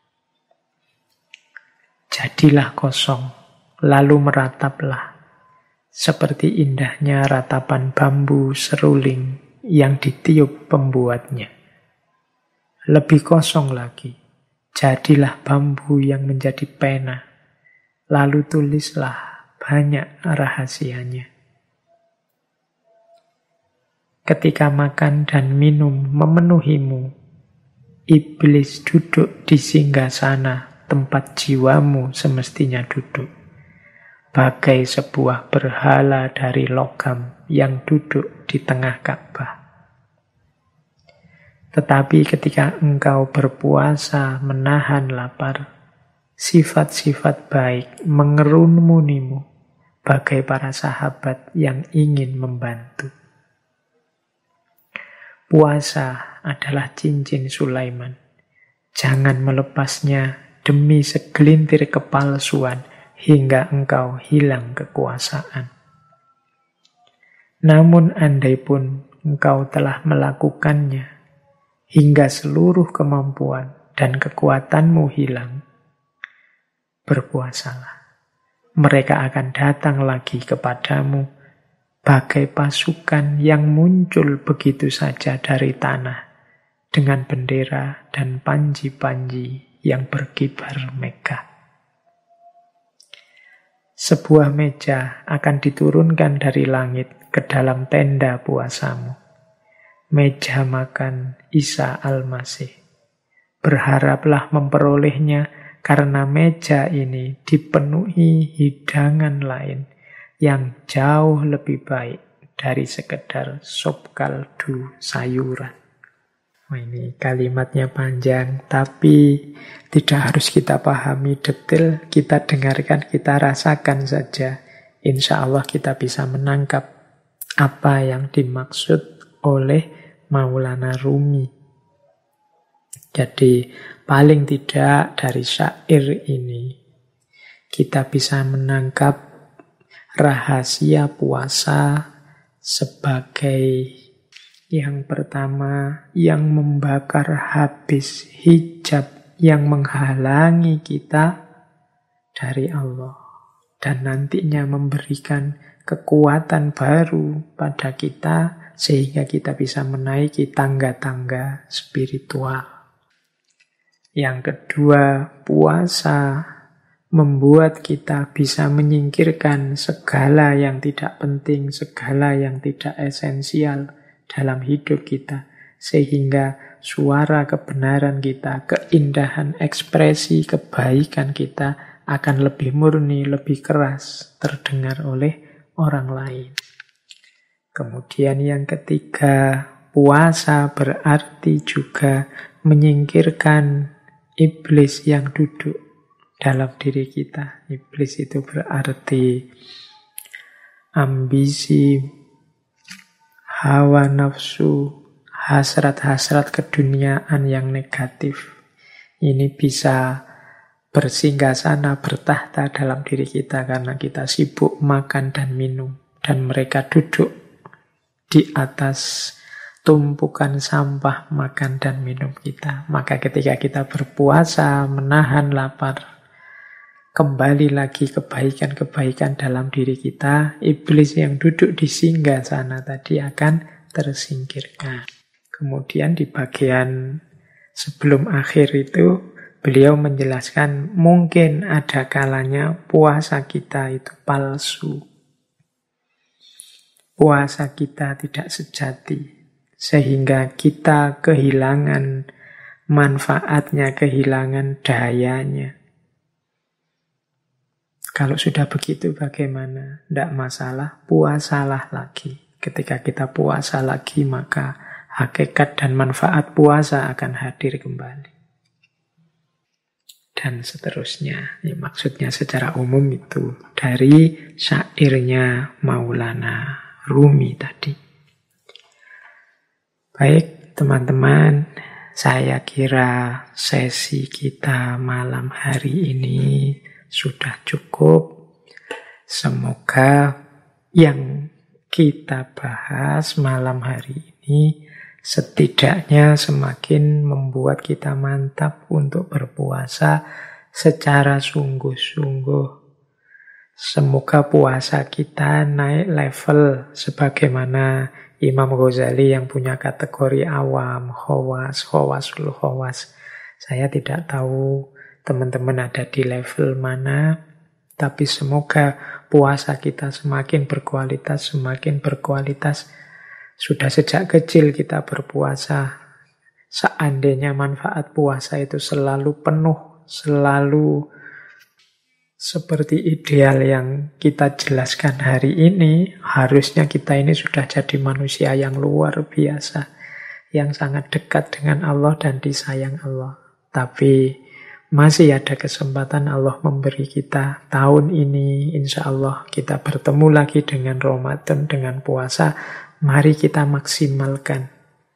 Jadilah kosong, lalu merataplah, seperti indahnya ratapan bambu seruling yang ditiup pembuatnya. Lebih kosong lagi, jadilah bambu yang menjadi pena, lalu tulislah banyak rahasianya. Ketika makan dan minum memenuhimu, iblis duduk di singgasana tempat jiwamu semestinya duduk, bagai sebuah berhala dari logam yang duduk di tengah Ka'bah. Tetapi ketika engkau berpuasa menahan lapar, sifat-sifat baik mengerumunimu bagai para sahabat yang ingin membantu. Puasa adalah cincin Sulaiman. Jangan melepasnya demi segelintir kepalsuan hingga engkau hilang kekuasaan. Namun andai pun engkau telah melakukannya hingga seluruh kemampuan dan kekuatanmu hilang, berpuasalah. Mereka akan datang lagi kepadamu bagai pasukan yang muncul begitu saja dari tanah dengan bendera dan panji-panji yang berkibar megah. Sebuah meja akan diturunkan dari langit ke dalam tenda puasamu. Meja makan Isa Al-Masih. Berharaplah memperolehnya karena meja ini dipenuhi hidangan lain yang jauh lebih baik dari sekedar sop kaldu sayuran. Wah, ini kalimatnya panjang, tapi tidak harus kita pahami detail, kita dengarkan, kita rasakan saja. Insya Allah kita bisa menangkap apa yang dimaksud oleh Maulana Rumi. Jadi paling tidak dari syair ini kita bisa menangkap rahasia puasa sebagai yang pertama, yang membakar habis hijab yang menghalangi kita dari Allah. Dan nantinya memberikan kekuatan baru pada kita sehingga kita bisa menaiki tangga-tangga spiritual. Yang kedua, puasa membuat kita bisa menyingkirkan segala yang tidak penting, segala yang tidak esensial dalam hidup kita, sehingga suara kebenaran kita, keindahan ekspresi kebaikan kita akan lebih murni, lebih keras terdengar oleh orang lain. Kemudian yang ketiga, puasa berarti juga menyingkirkan iblis yang duduk dalam diri kita. Iblis itu berarti ambisi, hawa nafsu, hasrat-hasrat keduniaan yang negatif. Ini bisa bersinggasana, bertahta dalam diri kita karena kita sibuk makan dan minum. Dan mereka duduk di atas tumpukan sampah makan dan minum kita. Maka ketika kita berpuasa, menahan lapar, kembali lagi kebaikan-kebaikan dalam diri kita, iblis yang duduk di singgasana tadi akan tersingkirkan. Kemudian di bagian sebelum akhir itu, beliau menjelaskan mungkin ada kalanya puasa kita itu palsu. Puasa kita tidak sejati, sehingga kita kehilangan manfaatnya, kehilangan dayanya. Kalau sudah begitu bagaimana? Tidak masalah, puasalah lagi. Ketika kita puasa lagi, maka hakikat dan manfaat puasa akan hadir kembali. Dan seterusnya. Ya, maksudnya secara umum itu dari syairnya Maulana Rumi tadi. Baik teman-teman, saya kira sesi kita malam hari ini sudah cukup. Semoga yang kita bahas malam hari ini setidaknya semakin membuat kita mantap untuk berpuasa secara sungguh-sungguh. Semoga puasa kita naik level sebagaimana Imam Ghazali yang punya kategori awam, khawas, khawasul khawas. Saya tidak tahu teman-teman ada di level mana, tapi semoga puasa kita semakin berkualitas, semakin berkualitas. Sudah sejak kecil kita berpuasa. Seandainya manfaat puasa itu selalu penuh, selalu seperti ideal yang kita jelaskan hari ini, harusnya kita ini sudah jadi manusia yang luar biasa, yang sangat dekat dengan Allah dan disayang Allah. Tapi masih ada kesempatan Allah memberi kita tahun ini, insya Allah kita bertemu lagi dengan Ramadan, dengan puasa. Mari kita maksimalkan,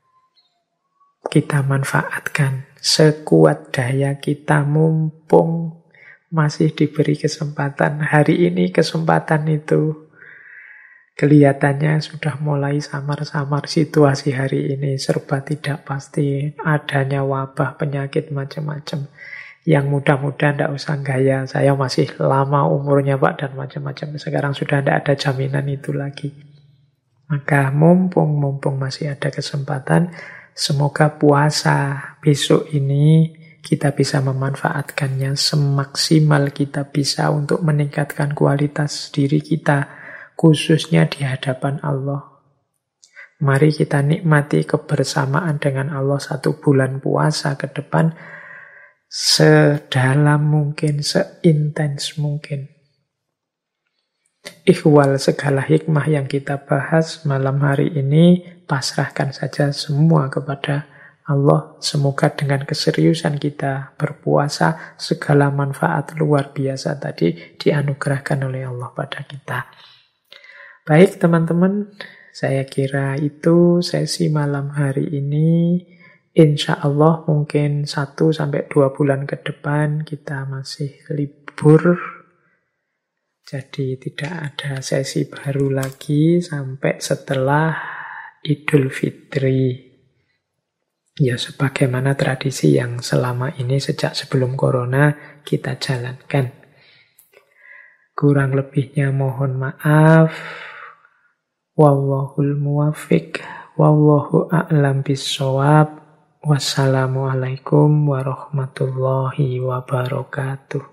kita manfaatkan sekuat daya kita, mumpung masih diberi kesempatan. Hari ini kesempatan itu kelihatannya sudah mulai samar-samar. Situasi hari ini serba tidak pasti, adanya wabah, penyakit macam-macam. Yang muda-muda tidak usah gaya, saya masih lama umurnya Pak, dan macam-macam. Sekarang sudah tidak ada jaminan itu lagi. Maka mumpung masih ada kesempatan, semoga puasa besok ini kita bisa memanfaatkannya semaksimal kita bisa untuk meningkatkan kualitas diri kita, khususnya di hadapan Allah. Mari kita nikmati kebersamaan dengan Allah 1 bulan puasa ke depan, sedalam mungkin, seintens mungkin. Ikhwal, segala hikmah yang kita bahas malam hari ini, pasrahkan saja semua kepada Allah. Semoga dengan keseriusan kita berpuasa, segala manfaat luar biasa tadi dianugerahkan oleh Allah pada kita. Baik teman-teman, saya kira itu sesi malam hari ini. Insya Allah mungkin 1-2 bulan ke depan kita masih libur. Jadi tidak ada sesi baru lagi sampai setelah Idul Fitri. Ya, sebagaimana tradisi yang selama ini sejak sebelum corona kita jalankan. Kurang lebihnya mohon maaf. Wallahul muwaffiq. Wallahu a'lam bissawab. Wassalamualaikum warahmatullahi wabarakatuh.